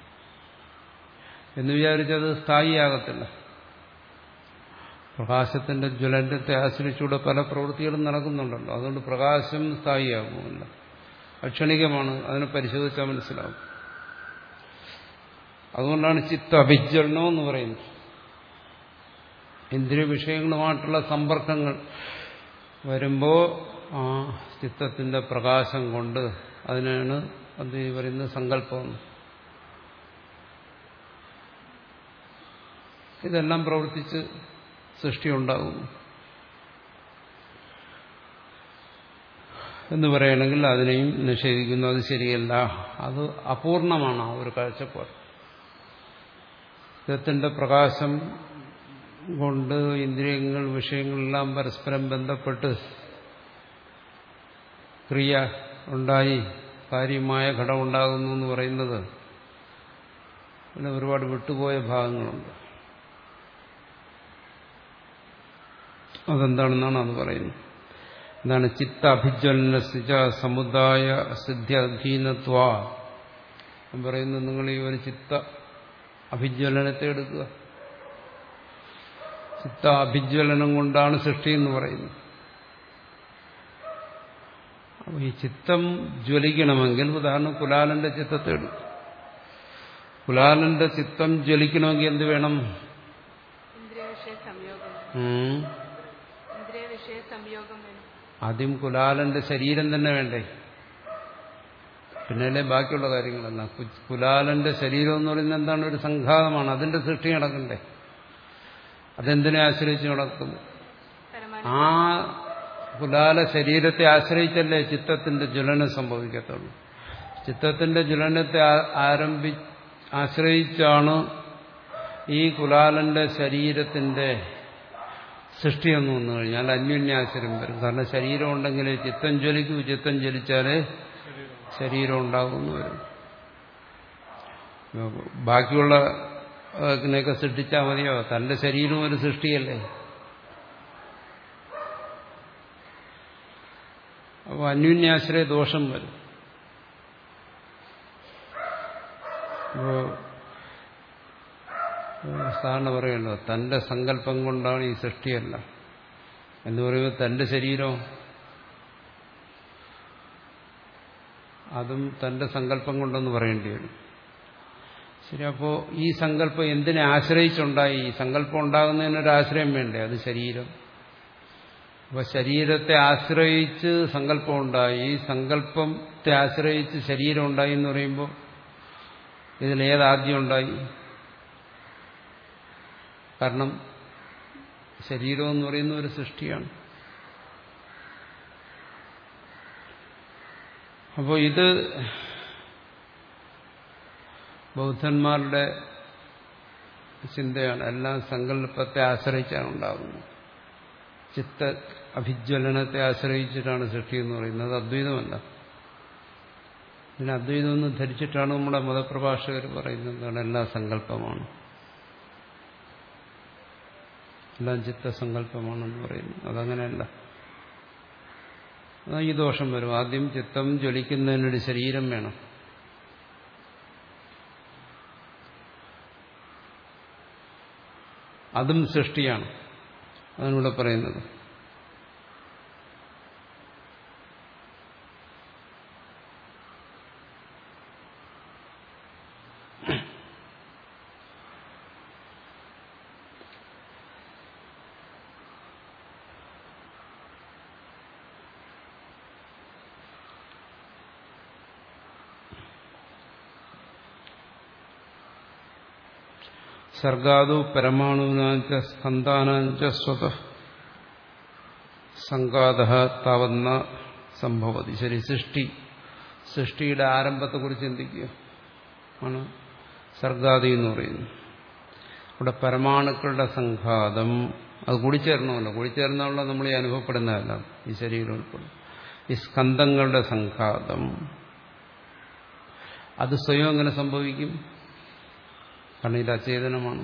എന്ന് വിചാരിച്ചത് സ്ഥായിയാകത്തില്ല. പ്രകാശത്തിന്റെ ജ്വലനത്തെ ആശ്രയിച്ചുകൂടെ പല പ്രവൃത്തികളും നടക്കുന്നുണ്ടല്ലോ. അതുകൊണ്ട് പ്രകാശം സ്ഥായിയാകുമല്ല, അക്ഷണികമാണ്. അതിനെ പരിശോധിച്ചാൽ മനസ്സിലാവും. അതുകൊണ്ടാണ് ചിത്ത അഭിജ്വലനം എന്ന് പറയുന്നത്. ഇന്ദ്രിയ വിഷയങ്ങളുമായിട്ടുള്ള സമ്പർക്കങ്ങൾ വരുമ്പോൾ ആ ചിത്തത്തിന്റെ പ്രകാശം കൊണ്ട്, അതിനാണ് അത് പറയുന്നത് സങ്കല്പം. ഇതെല്ലാം പ്രവർത്തിച്ച് സൃഷ്ടി ഉണ്ടാകുന്നു എന്ന് പറയുകയാണെങ്കിൽ അതിനെയും നിഷേധിക്കുന്നു. അത് ശരിയല്ല, അത് അപൂർണമാണ് ആ ഒരു കാഴ്ചപ്പാട്. ചിത്തത്തിന്റെ പ്രകാശം കൊണ്ട് ഇന്ദ്രിയങ്ങൾ, വിഷയങ്ങളെല്ലാം പരസ്പരം ബന്ധപ്പെട്ട് ക്രിയ ഉണ്ടായി കാര്യമായ ഘടമുണ്ടാകുന്നു എന്ന് പറയുന്നത് പിന്നെ ഒരുപാട് വിട്ടുപോയ ഭാഗങ്ങളുണ്ട്. അതെന്താണെന്നാണ് അത് പറയുന്നത്. എന്താണ്? ചിത്ത അഭിജ്വലന സമുദായ സിദ്ധ്യധീനത്വ എന്ന് പറയുന്നത്. നിങ്ങൾ ഈ ഒരു ചിത്ത അഭിജ്വലനത്തെ എടുക്കുക. ചിത്ത അഭിജ്വലനം കൊണ്ടാണ് സൃഷ്ടി എന്ന് പറയുന്നത്. അപ്പോൾ ഈ ചിത്തം ജ്വലിക്കണമെങ്കിൽ, ഉദാഹരണം കുലാലന്റെ ചിത്തത്തെ എടുക്കും. കുലാലന്റെ ചിത്തം ജ്വലിക്കണമെങ്കിൽ എന്ത് വേണം? ആദ്യം കുലാലന്റെ ശരീരം തന്നെ വേണ്ടേ, പിന്നല്ലേ ബാക്കിയുള്ള കാര്യങ്ങളെല്ലാം. കുലാലന്റെ ശരീരം എന്ന് പറയുന്നത് എന്താണ്? ഒരു സംഘാതമാണ്. അതിന്റെ സൃഷ്ടി നടക്കണ്ടേ. അതെന്തിനെ ആശ്രയിച്ച് നടക്കും? ആ കുലാല ശരീരത്തെ ആശ്രയിച്ചല്ലേ ചിത്തത്തിന്റെ ജ്വലനം സംഭവിക്കത്തുള്ളൂ. ചിത്തത്തിന്റെ ജ്വലനത്തെ ആരംഭി ആശ്രയിച്ചാണ് ഈ കുലാലന്റെ ശരീരത്തിന്റെ സൃഷ്ടി എന്ന് വന്നു കഴിഞ്ഞാൽ അന്യോന്യാശ്രയം വരും. കാരണം ശരീരം ഉണ്ടെങ്കിൽ ചിത്തം ജ്വലിക്കൂ, ചിത്തം ജ്വലിച്ചാലേ ശരീരം ഉണ്ടാകുന്നു വരും. ബാക്കിയുള്ള ഇതിനെയൊക്കെ സൃഷ്ടിച്ചാൽ മതിയോ? തന്റെ ശരീരവും ഒരു സൃഷ്ടിയല്ലേ. അപ്പോൾ അന്യോന്യാശ്രയ ദോഷം വരും. അപ്പോൾ സാധാരണ പറയുമല്ലോ, തന്റെ സങ്കല്പം കൊണ്ടാണ് ഈ സൃഷ്ടിയല്ല എന്ന് പറയുമ്പോൾ തന്റെ ശരീരം അതും തന്റെ സങ്കല്പം കൊണ്ടെന്ന് പറയേണ്ടി വരും. ശരി, അപ്പോൾ ഈ സങ്കല്പം എന്തിനെ ആശ്രയിച്ചുണ്ടായി? ഈ സങ്കല്പം ഉണ്ടാകുന്നതിനൊരാശ്രയം വേണ്ടേ? അത് ശരീരം. അപ്പോൾ ശരീരത്തെ ആശ്രയിച്ച് സങ്കല്പം ഉണ്ടായി, ഈ സങ്കല്പത്തെ ആശ്രയിച്ച് ശരീരം ഉണ്ടായി എന്ന് പറയുമ്പോൾ ഇതിലേതാദ്യം ഉണ്ടായി? കാരണം ശരീരം എന്ന് പറയുന്ന ഒരു സൃഷ്ടിയാണ്. അപ്പോൾ ഇത് ബൗദ്ധന്മാരുടെ ചിന്തയാണ്. എല്ലാം സങ്കല്പത്തെ ആശ്രയിച്ചാണ് ഉണ്ടാകുന്നത്. ചിത്ത അഭിജ്വലനത്തെ ആശ്രയിച്ചിട്ടാണ് സൃഷ്ടി എന്ന് പറയുന്നത്. അദ്വൈതമല്ല. പിന്നെ അദ്വൈതമൊന്നും ധരിച്ചിട്ടാണ് നമ്മുടെ മതപ്രഭാഷകർ പറയുന്നത് എന്താണ് എല്ലാം സങ്കല്പമാണ്, എല്ലാം ചിത്തസങ്കല്പമാണെന്ന് പറയുന്നു. അതങ്ങനെയല്ല. അതാ ഈ ദോഷം വരും. ആദ്യം ചിത്തം ജ്വലിക്കുന്നതിനൊരു ശരീരം വേണം. അതും സൃഷ്ടിയാണ്. അതിനൂടെ പറയുന്നത് സർഗാദു പരമാണുനാഞ്ച സ്കന്ധാനാഞ്ച സ്വത സംഘാതഃ താവന്ന സംഭവതി. ശരി, സൃഷ്ടി സൃഷ്ടിയുടെ ആരംഭത്തെക്കുറിച്ച് ചിന്തിക്കുക ആണ് സർഗാദി എന്ന് പറയുന്നത്. ഇവിടെ പരമാണുക്കളുടെ സംഘാതം അത് കൂടിച്ചേരണമല്ലോ. കൂടിച്ചേർന്നുള്ള നമ്മൾ ഈ അനുഭവപ്പെടുന്നതല്ല, ഈ ശരീരം ഉൾപ്പെടും. ഈ സ്കന്ധങ്ങളുടെ സംഘാതം അത് സ്വയം എങ്ങനെ സംഭവിക്കും? കാരണം ഇത് അചേതനമാണ്.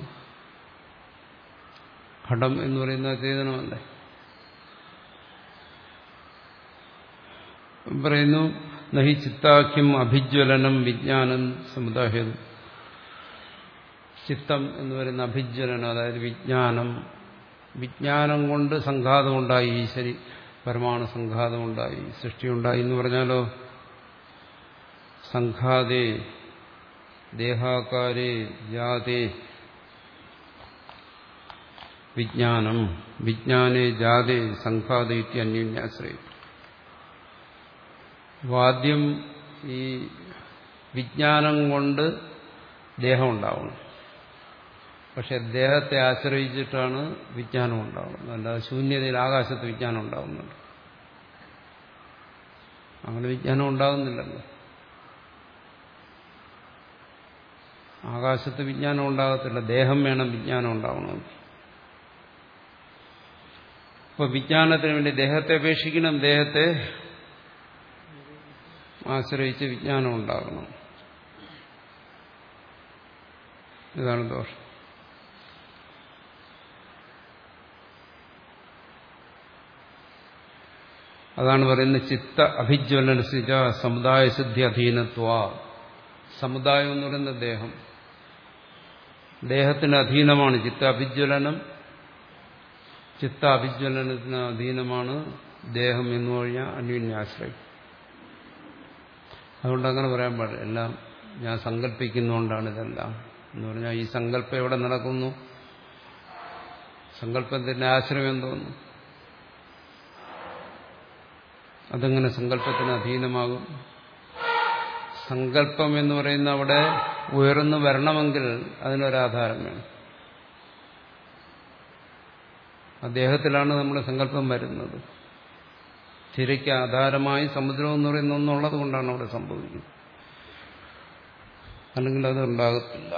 ഘടം എന്ന് പറയുന്നത് അചേതനമല്ലേ. പറയുന്നു നഹി ചിത്താഖ്യം അഭിജ്വലനം വിജ്ഞാനം സമുദായം. ചിത്തം എന്ന് പറയുന്ന അഭിജ്വലനം, അതായത് വിജ്ഞാനം, വിജ്ഞാനം കൊണ്ട് സംഘാതമുണ്ടായി, ഈശ്വരി പരമാണു സംഘാതമുണ്ടായി, സൃഷ്ടിയുണ്ടായി എന്ന് പറഞ്ഞാലോ സംഘാതേ ദേഹാകാരേ ജാതേ വിജ്ഞാനം വിജ്ഞാനേ ജാതേ സംഘാതേ അന്യോന്യാശ്രയം. ആദ്യം ഈ വിജ്ഞാനം കൊണ്ട് ദേഹം ഉണ്ടാവണം. പക്ഷെ ദേഹത്തെ ആശ്രയിച്ചിട്ടാണ് വിജ്ഞാനം ഉണ്ടാവുന്നത്. അല്ലാതെ ശൂന്യതയിൽ ആകാശത്ത് വിജ്ഞാനം ഉണ്ടാവുന്നുണ്ട്. അങ്ങനെ വിജ്ഞാനം ഉണ്ടാകുന്നില്ലല്ലോ. ആകാശത്ത് വിജ്ഞാനം ഉണ്ടാകത്തില്ല. ദേഹം വേണം വിജ്ഞാനം ഉണ്ടാവണമെങ്കിൽ. അപ്പോൾ വിജ്ഞാനത്തിന് വേണ്ടി ദേഹത്തെ അപേക്ഷിക്കണം, ദേഹത്തെ ആശ്രയിച്ച് വിജ്ഞാനം ഉണ്ടാകണം. ഇതാണ് ദോഷം. അതാണ് പറയുന്നത് ചിത്ത അഭിജ്വലനസിച്ച സമുദായ സിദ്ധി അധീനത്വ. സമുദായം എന്ന് പറയുന്ന ദേഹം, ദേഹത്തിന് അധീനമാണ് ചിത്ത അഭിജ്വലനം. ചിത്ത അഭിജ്വലനത്തിന് അധീനമാണ് ദേഹം എന്ന് പറഞ്ഞാൽ അന്യോന്യാശ്രയം. അതുകൊണ്ട് അങ്ങനെ പറയാൻ പാടില്ല. എല്ലാം ഞാൻ സങ്കല്പിക്കുന്നതുകൊണ്ടാണ് ഇതെല്ലാം എന്ന് പറഞ്ഞാൽ ഈ സങ്കല്പം എവിടെ നടക്കുന്നു? സങ്കല്പത്തിന്റെ ആശ്രയം എന്തോന്നു? അതെങ്ങനെ സങ്കല്പത്തിന് അധീനമാകും? സങ്കല്പം എന്ന് പറയുന്ന അവിടെ ഉയർന്നു വരണമെങ്കിൽ അതിനൊരാധാരം വേണം. അദ്ദേഹത്തിലാണ് നമ്മുടെ സങ്കല്പം വരുന്നത്. തിരയ്ക്ക് ആധാരമായി സമുദ്രം എന്ന് പറയുന്ന ഒന്നുള്ളത് കൊണ്ടാണ് അവിടെ സംഭവിക്കുന്നത്. അല്ലെങ്കിൽ അത് ഉണ്ടാകത്തില്ല.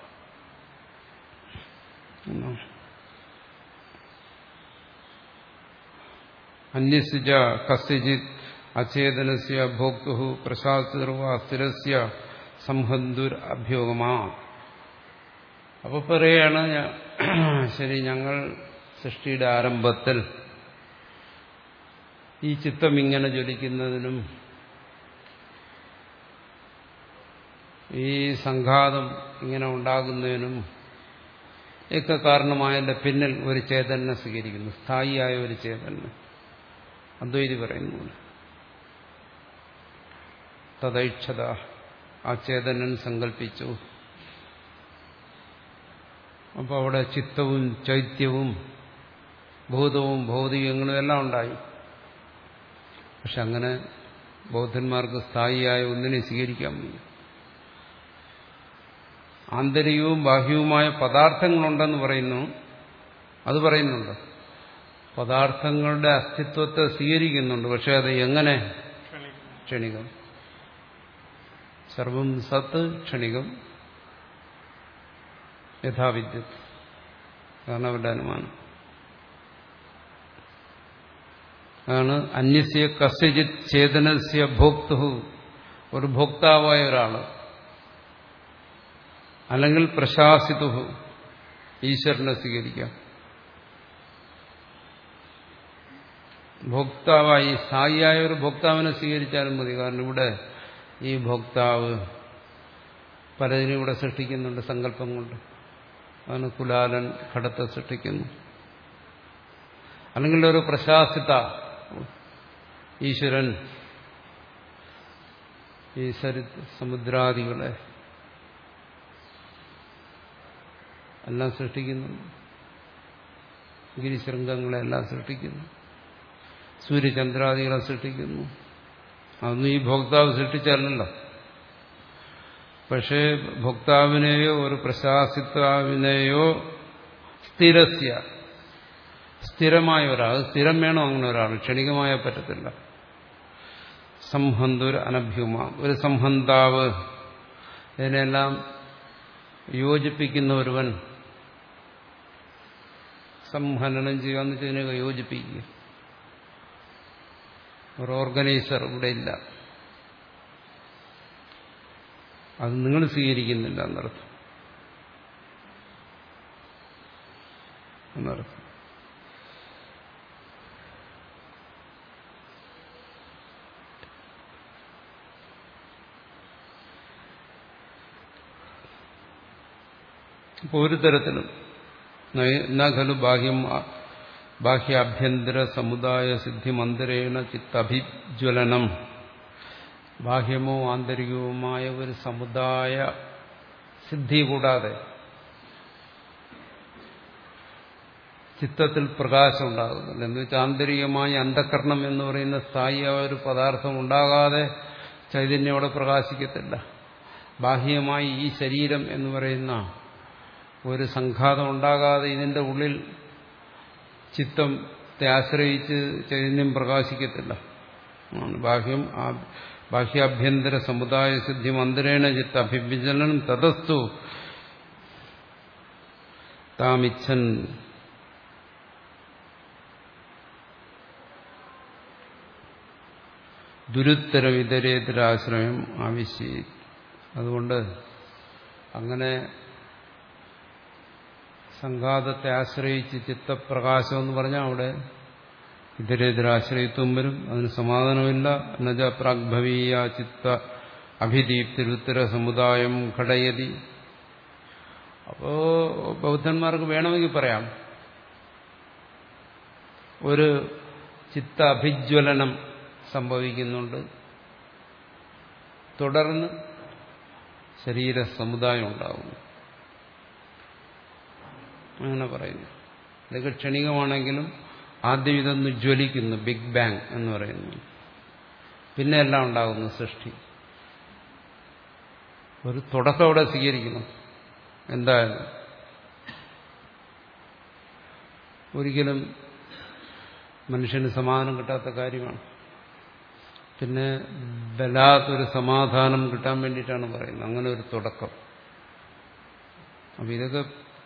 അന്യസിജ കസ്യജിത് അചേതനസ്യ ഭോക്തു പ്രസാദർവ സ്ഥിരസ്യ സംഹന്തുർ അഭ്യോഗമാ. അപ്പൊ പറയുകയാണ്, ശരി, ഞങ്ങൾ സൃഷ്ടിയുടെ ആരംഭത്തിൽ ഈ ചിത്തം ഇങ്ങനെ ജ്വലിക്കുന്നതിനും ഈ സംഘാതം ഇങ്ങനെ ഉണ്ടാകുന്നതിനും ഒക്കെ കാരണമായതിന്റെ പിന്നിൽ ഒരു ചേതനെ സ്വീകരിക്കുന്നു, സ്ഥായിയായ ഒരു ചേതനെ. അദ്വൈതി പറയുന്നു തദൈക്ഷത, ആ ചേതനൻ സങ്കല്പിച്ചു. അപ്പോൾ അവിടെ ചിത്തവും ചൈത്യവും ഭൂതവും ഭൗതികങ്ങളും എല്ലാം ഉണ്ടായി. പക്ഷെ അങ്ങനെ ബൗദ്ധന്മാർക്ക് സ്ഥായിയായ ഒന്നിനെ സ്വീകരിക്കാൻ വയ്യ. ആന്തരികവും ബാഹ്യവുമായ പദാർത്ഥങ്ങളുണ്ടെന്ന് പറയുന്നു. അത് പറയുന്നുണ്ട്. പദാർത്ഥങ്ങളുടെ അസ്തിത്വത്തെ സ്വീകരിക്കുന്നുണ്ട്. പക്ഷെ അത് എങ്ങനെ? ക്ഷണികം. സർവം സത്ത് ക്ഷണികം യഥാവിദ്യത്. കാരണം അവരുടെ അനുമാനം. അതാണ് അന്യസ്യ കസ്യജിത് ചേതനസ്യ ഭോക്തു, ഒരു ഭോക്താവായ ഒരാള്, അല്ലെങ്കിൽ പ്രശാസിതു, ഈശ്വരനെ സ്വീകരിക്കാം. ഭോക്താവായി സ്ഥായിയായ ഒരു ഭോക്താവിനെ സ്വീകരിച്ചാലും മതി. കാരണം ഇവിടെ ഈ ഭോക്താവ് പലതിനും ഇവിടെ സൃഷ്ടിക്കുന്നുണ്ട് സങ്കല്പം കൊണ്ട്. അതാണ് കുലാലൻ ഘടത്തെ സൃഷ്ടിക്കുന്നു. അല്ലെങ്കിൽ ഒരു പ്രശാസിത ഈശ്വരൻ ഈ സരി സമുദ്രാദികളെ എല്ലാം സൃഷ്ടിക്കുന്നു, ഗിരിശൃംഗങ്ങളെല്ലാം സൃഷ്ടിക്കുന്നു, സൂര്യചന്ദ്രാദികളെ സൃഷ്ടിക്കുന്നു. അതൊന്നും ഈ ഭോക്താവ് സൃഷ്ടിച്ചല്ലോ. പക്ഷേ ഭോക്താവിനെയോ ഒരു പ്രശാസിതാവിനെയോ സ്ഥിരസ്യ, സ്ഥിരമായ ഒരാൾ, സ്ഥിരം വേണം അങ്ങനെ ഒരാൾ, ക്ഷണികമായ പറ്റത്തില്ല. സംഹന്തുര അനഭ്യുമ, ഒരു സംഹന്താവ്, ഇതിനെല്ലാം യോജിപ്പിക്കുന്ന ഒരുവൻ. സംഹനനം ചെയ്യുക എന്ന് വെച്ചാൽ ഇതിനെ യോജിപ്പിക്കുക. ഒരു ഓർഗനൈസർ ഇവിടെ ഇല്ല, അത് നിങ്ങൾ സ്വീകരിക്കുന്നില്ല എന്നർത്ഥം എന്നർത്ഥം അപ്പോൾ ഒരു തരത്തിലും നഖലു ബാഹ്യം ബാഹ്യാഭ്യന്തര സമുദായ സിദ്ധി മന്ദിരേണ ചിത്തഭിജ്വലനം, ബാഹ്യമോ ആന്തരികവുമായ ഒരു സമുദായ സിദ്ധി കൂടാതെ ചിത്തത്തിൽ പ്രകാശം ഉണ്ടാകുന്നില്ല. എന്ന് വെച്ചാൽ ആന്തരികമായി അന്ധകരണം എന്ന് പറയുന്ന സ്ഥായിയായ ഒരു പദാർത്ഥം ഉണ്ടാകാതെ ചൈതന്യം അവിടെ പ്രകാശിക്കത്തില്ല. ബാഹ്യമായി ഈ ശരീരം എന്ന് പറയുന്ന ഒരു സംഘാതം ഉണ്ടാകാതെ ഇതിന്റെ ഉള്ളിൽ ചിത്തത്തെ ആശ്രയിച്ച് ചൈതന്യം പ്രകാശിക്കത്തില്ല. ബാഹ്യം ബാഹ്യാഭ്യന്തര സമുദായ സിദ്ധി മന്ദിരേണ ചിത്ത അഭിവിചലനം തതസ്തു താമിച്ഛൻ ദുരുത്തരം ഇതരേതരാശ്രയം ആവശ്യ. അതുകൊണ്ട് അങ്ങനെ സംഘാതത്തെ ആശ്രയിച്ച് ചിത്തപ്രകാശം എന്ന് പറഞ്ഞാൽ അവിടെ ഇതരേതരാശ്രയത്വം വരും, അതിന് സമാധാനമില്ല. എന്നുവെച്ച പ്രാഗ്ഭവീയ ചിത്ത അഭിദീപ്തിരുത്തര സമുദായം ഘടയതി. അപ്പോ ബൗദ്ധന്മാർക്ക് വേണമെങ്കിൽ പറയാം, ഒരു ചിത്ത അഭിജ്വലനം സംഭവിക്കുന്നുണ്ട്, തുടർന്ന് ശരീര സമുദായം ഉണ്ടാകുന്നു, അങ്ങനെ പറയുന്നു. ഇതൊക്കെ ക്ഷണികമാണെങ്കിലും ആദ്യം ഇതൊന്ന് ജ്വലിക്കുന്നു, ബിഗ് ബാങ് എന്ന് പറയുന്നു, പിന്നെ എല്ലാം ഉണ്ടാകുന്നു സൃഷ്ടി. ഒരു തുടക്കം അവിടെ സ്വീകരിക്കണം. എന്തായാലും ഒരിക്കലും മനുഷ്യന് സമാധാനം കിട്ടാത്ത കാര്യമാണ്. പിന്നെ ബലാത്തൊരു സമാധാനം കിട്ടാൻ വേണ്ടിയിട്ടാണ് പറയുന്നത് അങ്ങനെ ഒരു തുടക്കം. അപ്പം ഇതൊക്കെ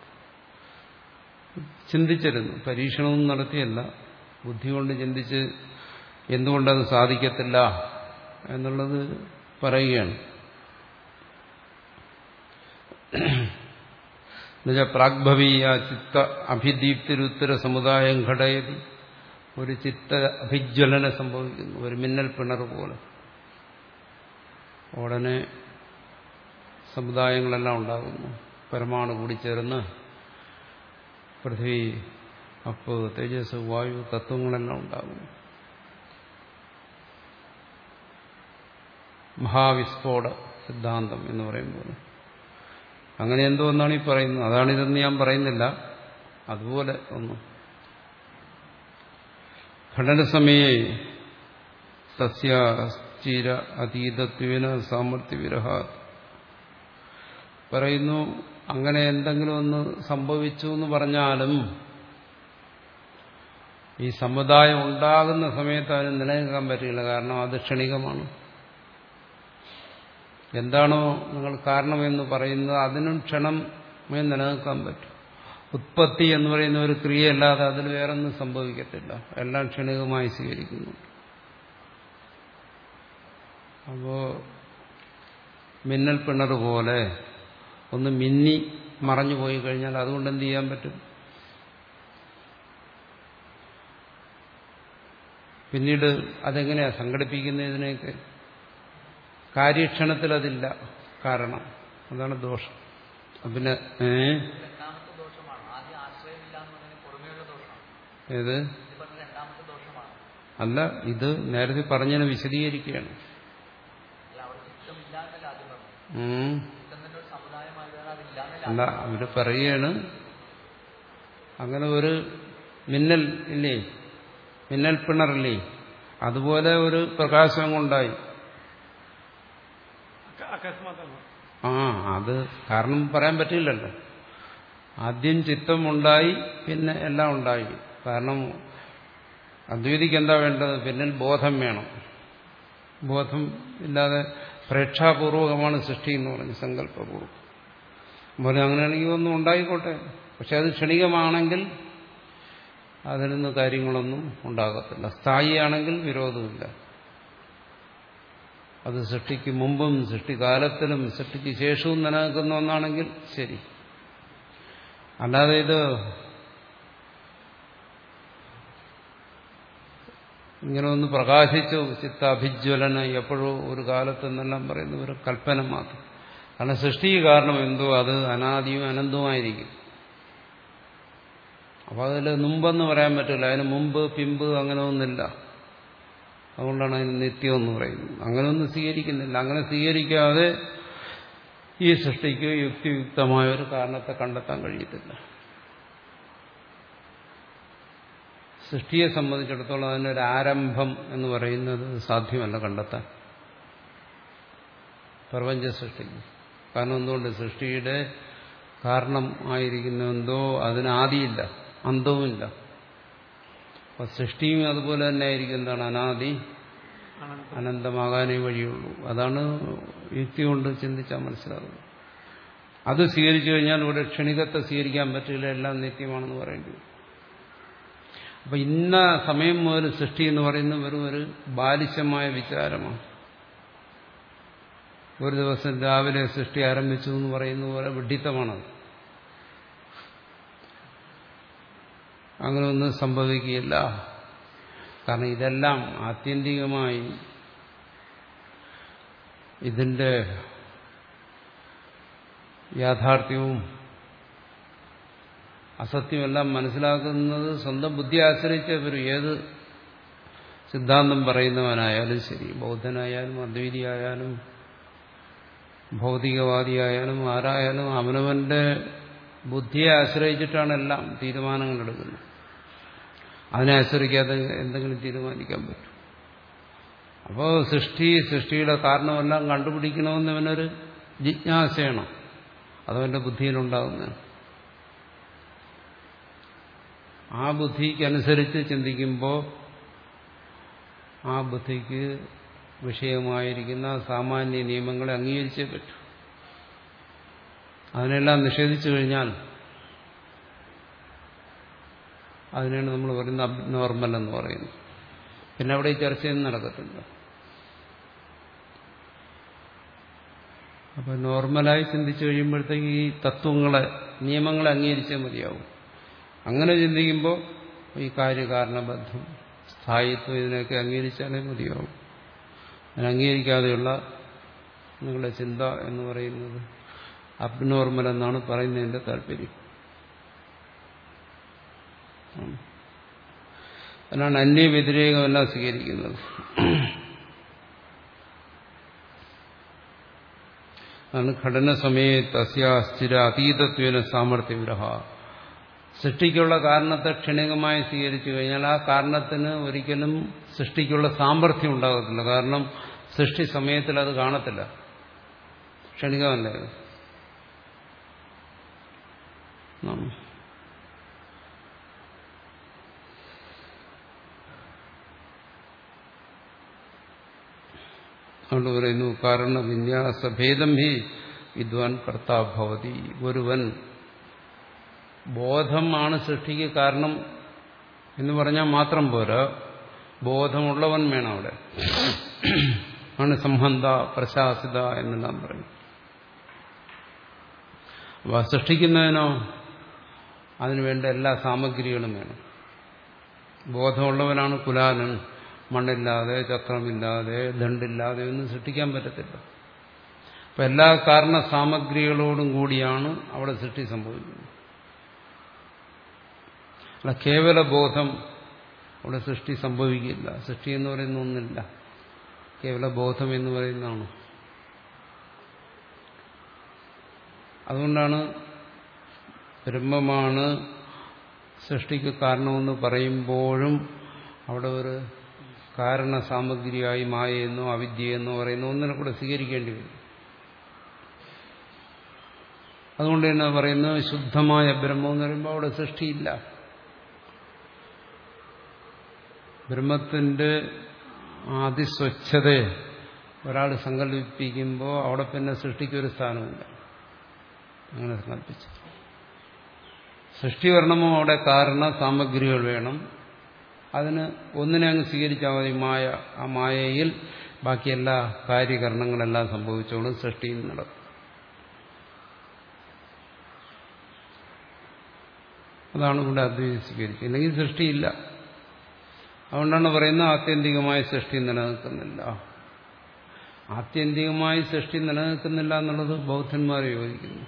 ചിന്തിച്ചിരുന്നു, പരീക്ഷണമൊന്നും നടത്തിയല്ല, ബുദ്ധി കൊണ്ട് ചിന്തിച്ച് എന്തുകൊണ്ടത് സാധിക്കത്തില്ല എന്നുള്ളത് പറയുകയാണ്. എന്നുവെച്ചാൽ പ്രാഗ്ഭവീയ ചിത്ത അഭിദീപ്തിരുത്തര സമുദായം ഘടയതി, ഒരു ചിത്ത അഭിജ്വലനം സംഭവിക്കുന്നു, ഒരു മിന്നൽ പിണർ പോലെ. ഉടനെ സമുദായങ്ങളെല്ലാം ഉണ്ടാകുന്നു, പരമാണു കൂടിച്ചേർന്ന് പൃഥ്വി, അപ്പ്, തേജസ്, വായു തത്വങ്ങളെല്ലാം ഉണ്ടാകുന്നു. മഹാവിസ്ഫോട സിദ്ധാന്തം എന്ന് പറയുമ്പോൾ അങ്ങനെ എന്തോ ഒന്നാണ് ഈ പറയുന്നത്. അതാണിതെന്ന് ഞാൻ പറയുന്നില്ല, അതുപോലെ ഒന്നും. ഘടനസമയെ തസ്യാചിര അതീതത്വേന സാമർത്ഥ്യവിരഹ പറയുന്നു. അങ്ങനെ എന്തെങ്കിലും ഒന്ന് സംഭവിച്ചു എന്ന് പറഞ്ഞാലും ഈ സമുദായം ഉണ്ടാകുന്ന സമയത്ത് അതിന് നിലനിൽക്കാൻ പറ്റില്ല, കാരണം അത് ക്ഷണികമാണ്. എന്താണോ നിങ്ങൾ കാരണമെന്ന് പറയുന്നത് അതിനും ക്ഷണമേ നിലനിൽക്കാൻ പറ്റും. ഉത്പത്തി എന്ന് പറയുന്ന ഒരു ക്രിയയല്ലാതെ അതിൽ വേറൊന്നും സംഭവിക്കത്തില്ല. എല്ലാം ക്ഷണികമായി സ്വീകരിക്കുന്നു. അപ്പോ മിന്നൽ പിണർ പോലെ ഒന്ന് മിന്നി മറഞ്ഞു പോയി കഴിഞ്ഞാൽ അതുകൊണ്ട് എന്ത് ചെയ്യാൻ പറ്റും? പിന്നീട് അതെങ്ങനെയാ സംഘടിപ്പിക്കുന്നത്? ഇതിനെയൊക്കെ കാര്യക്ഷണത്തിൽ അതില്ല. കാരണം അതാണ് ദോഷം. പിന്നെ ഏ ഏത് അല്ല, ഇത് നേരത്തെ പറഞ്ഞതിനെ വിശദീകരിക്കുകയാണ്. അല്ല, അവര് പറയുകയാണ് അങ്ങനെ ഒരു മിന്നൽ ഇല്ലേ, മിന്നൽ പിണറില്ലേ, അതുപോലെ ഒരു പ്രകാശം കൊണ്ടായി. ആ അത് കാരണം പറയാൻ പറ്റില്ലല്ലോ. ആദ്യം ചിത്തമുണ്ടായി, പിന്നെ എല്ലാം ഉണ്ടായി. കാരണം അദ്വൈതിക്ക് എന്താ വേണ്ടത്? പിന്നിൽ ബോധം വേണം. ബോധം ഇല്ലാതെ പ്രേക്ഷാപൂർവകമാണ് സൃഷ്ടി എന്ന് പറഞ്ഞ് സങ്കല്പപൂർവ്വം പോലെ. അങ്ങനെയാണെങ്കിൽ ഒന്നും ഉണ്ടായിക്കോട്ടെ, പക്ഷെ അത് ക്ഷണികമാണെങ്കിൽ അതിൽ നിന്ന് കാര്യങ്ങളൊന്നും ഉണ്ടാകത്തില്ല. സ്ഥായിയാണെങ്കിൽ വിരോധമില്ല. അത് സൃഷ്ടിക്ക് മുമ്പും സൃഷ്ടികാലത്തിലും സൃഷ്ടിക്ക് ശേഷവും നിലനിൽക്കുന്ന ഒന്നാണെങ്കിൽ ശരി. അല്ലാതെ ഇത് ഇങ്ങനെ ഒന്ന് പ്രകാശിച്ചു ചിത്താഭിജ്വലന എപ്പോഴോ ഒരു കാലത്തെന്നെല്ലാം പറയുന്ന ഒരു കൽപ്പന മാത്രം. കാരണം സൃഷ്ടിക്ക് കാരണം എന്തോ അത് അനാദിയും അനന്തവുമായിരിക്കും. അപ്പൊ അതിൽ മുമ്പെന്ന് പറയാൻ പറ്റില്ല. അതിന് മുമ്പ് പിമ്പ് അങ്ങനെ ഒന്നില്ല. അതുകൊണ്ടാണ് അതിന് നിത്യം എന്ന് പറയുന്നത്. അങ്ങനെ ഒന്നും സ്വീകരിക്കുന്നില്ല. അങ്ങനെ സ്വീകരിക്കാതെ ഈ സൃഷ്ടിക്ക് യുക്തിയുക്തമായ ഒരു കാരണത്തെ കണ്ടെത്താൻ കഴിയത്തില്ല. സൃഷ്ടിയെ സംബന്ധിച്ചിടത്തോളം അതിനൊരു ആരംഭം എന്ന് പറയുന്നത് സാധ്യമല്ല കണ്ടെത്താൻ, പ്രപഞ്ച സൃഷ്ടിക്ക്. കാരണം എന്തുകൊണ്ട്? സൃഷ്ടിയുടെ കാരണം ആയിരിക്കുന്ന എന്തോ അതിന് ആദിയില്ല, അന്തവുമില്ല. അപ്പൊ സൃഷ്ടിയും അതുപോലെ തന്നെ ആയിരിക്കും. എന്താണ്? അനാദി അനന്തമാകാനേ വഴിയുള്ളൂ. അതാണ് യുക്തി കൊണ്ട് ചിന്തിച്ചാൽ മനസ്സിലാകുന്നത്. അത് സ്വീകരിച്ചു കഴിഞ്ഞാൽ ഇവിടെ ക്ഷണികത്തെ സ്വീകരിക്കാൻ പറ്റില്ല, എല്ലാം നിത്യമാണെന്ന് പറയേണ്ടി വരും. അപ്പൊ ഇന്ന സമയം മുതൽ സൃഷ്ടി എന്ന് പറയുന്നത് വെറും ഒരു ബാലിശമായ വിചാരമാണ്. ഒരു ദിവസം രാവിലെ സൃഷ്ടി ആരംഭിച്ചു എന്ന് പറയുന്ന പോലെ വിഡ്ഢിത്തമാണത്. അങ്ങനെ ഒന്നും സംഭവിക്കുകയില്ല. കാരണം ഇതെല്ലാം ആത്യന്തികമായി ഇതിന്റെ യാഥാർത്ഥ്യവും അസത്യമെല്ലാം മനസ്സിലാക്കുന്നത് സ്വന്തം ബുദ്ധി ആശ്രയിച്ചേ വരും. ഏത് സിദ്ധാന്തം പറയുന്നവനായാലും ശരി, ബൗദ്ധനായാലും അദ്വൈതിയായാലും ഭൗതികവാദിയായാലും ആരായാലും അവനവന്റെ ബുദ്ധിയെ ആശ്രയിച്ചിട്ടാണ് എല്ലാം തീരുമാനങ്ങൾ എടുക്കുന്നത്. അതിനെ ആശ്രയിക്കാതെ എന്തെങ്കിലും തീരുമാനിക്കാൻ പറ്റും. അപ്പോൾ സൃഷ്ടി സൃഷ്ടിയുടെ കാരണമെല്ലാം കണ്ടുപിടിക്കണമെന്ന് അവനൊരു ജിജ്ഞാസയാണ്. അതവന്റെ ബുദ്ധിയിലുണ്ടാകുന്നതാണ്. ആ ബുദ്ധിക്കനുസരിച്ച് ചിന്തിക്കുമ്പോൾ ആ ബുദ്ധിക്ക് വിഷയമായിരിക്കുന്ന സാമാന്യ നിയമങ്ങളെ അംഗീകരിച്ചേ പറ്റൂ. അതിനെല്ലാം നിഷേധിച്ചു കഴിഞ്ഞാൽ അതിനാണ് നമ്മൾ പറയുന്നത് അബ്നോർമൽ എന്ന് പറയുന്നത്. പിന്നെ അവിടെ ഈ ചർച്ചയൊന്നും നടക്കത്തില്ല. അപ്പൊ നോർമലായി ചിന്തിച്ചു കഴിയുമ്പോഴത്തേക്ക് ഈ തത്വങ്ങളെ നിയമങ്ങളെ അംഗീകരിച്ചേ മതിയാവും. അങ്ങനെ ചിന്തിക്കുമ്പോൾ ഈ കാര്യകാരണബദ്ധം സ്ഥായിത്വം ഇതിനൊക്കെ അംഗീകരിച്ചാലേ മതിയാവും. അതിനെ അംഗീകരിക്കാതെയുള്ള നിങ്ങളുടെ ചിന്ത എന്ന് പറയുന്നത് അബ്നോർമൽ എന്നാണ് പറയുന്നതിന്റെ താല്പര്യം. അതിനാണ് അന്യവ്യതിരേകമെല്ലാം സ്വീകരിക്കുന്നത്. അതാണ് ഘടന സമയത്ത് തസ്യ സ്ഥിര അതീതത്വേന സാമർത്ഥ്യവിരഹ. സൃഷ്ടിക്കുള്ള കാരണത്തെ ക്ഷണികമായി സ്വീകരിച്ചു കഴിഞ്ഞാൽ ആ കാരണത്തിന് ഒരിക്കലും സൃഷ്ടിക്കുള്ള സാമർഥ്യം ഉണ്ടാകത്തില്ല. കാരണം സൃഷ്ടി സമയത്തിൽ അത് കാണത്തില്ല, ക്ഷണികമല്ലേ. അതുകൊണ്ട് പറയുന്നു കാരണ വിന്യാസഭേദം ഹി വിദ്വാൻ കർത്താ ഭവതി. ഒരുവൻ ബോധമാണ് സൃഷ്ടിക്ക് കാരണം എന്ന് പറഞ്ഞാൽ മാത്രം പോരാ, ബോധമുള്ളവൻ വേണം അവിടെ. ആണ് സംഹന്ത പ്രശാസിത എന്നെല്ലാം പറയും. അപ്പോൾ സൃഷ്ടിക്കുന്നതിനോ അതിനുവേണ്ട എല്ലാ സാമഗ്രികളും വേണം. ബോധമുള്ളവനാണ് കുലാലൻ. മണ്ണില്ലാതെ, ചക്രമില്ലാതെ, ദണ്ഡില്ലാതെ ഒന്നും സൃഷ്ടിക്കാൻ പറ്റത്തില്ല. അപ്പം എല്ലാ കാരണ സാമഗ്രികളോടും കൂടിയാണ് അവിടെ സൃഷ്ടി സംഭവിക്കുന്നത്. അല്ല കേവല ബോധം അവിടെ സൃഷ്ടി സംഭവിക്കില്ല. സൃഷ്ടി എന്ന് പറയുന്ന ഒന്നില്ല, കേവല ബോധം എന്ന് പറയുന്നതാണ്. അതുകൊണ്ടാണ് ബ്രഹ്മമാണ് സൃഷ്ടിക്ക് കാരണമെന്ന് പറയുമ്പോഴും അവിടെ ഒരു കാരണ സാമഗ്രിയായി മായയെന്നോ അവിദ്യയെന്നോ പറയുന്ന ഒന്നിനെ കൂടെ സ്വീകരിക്കേണ്ടി വരും. അതുകൊണ്ട് തന്നെ പറയുന്നത് ശുദ്ധമായ ബ്രഹ്മം എന്ന് പറയുമ്പോൾ അവിടെ സൃഷ്ടിയില്ല. ബ്രഹ്മത്തിന്റെ അതിസ്വച്ഛതയെ ഒരാൾ സങ്കല്പിക്കുമ്പോൾ അവിടെ പിന്നെ സൃഷ്ടിക്കൊരു സ്ഥാനമില്ല. അങ്ങനെ സങ്കല്പിച്ചു. സൃഷ്ടി വരണമോ അവിടെ കാരണ സാമഗ്രികൾ വേണം. അതിന് ഒന്നിനെ അങ്ങ് സ്വീകരിച്ചാൽ മതി, മായ. ആ മായയിൽ ബാക്കി എല്ലാ കാര്യകരണങ്ങളെല്ലാം സംഭവിച്ചോളും, സൃഷ്ടിയിൽ നടക്കും. അതാണ് ഇവിടെ അദ്വൈതം സ്വീകരിക്കുക. ഇല്ലെങ്കിൽ സൃഷ്ടിയില്ല. അതുകൊണ്ടാണ് പറയുന്നത് ആത്യന്തികമായ സൃഷ്ടി നിലനിൽക്കുന്നില്ല. ആത്യന്തികമായി സൃഷ്ടി നിലനിൽക്കുന്നില്ല എന്നുള്ളത് ബൗദ്ധന്മാർ യോജിക്കുന്നു.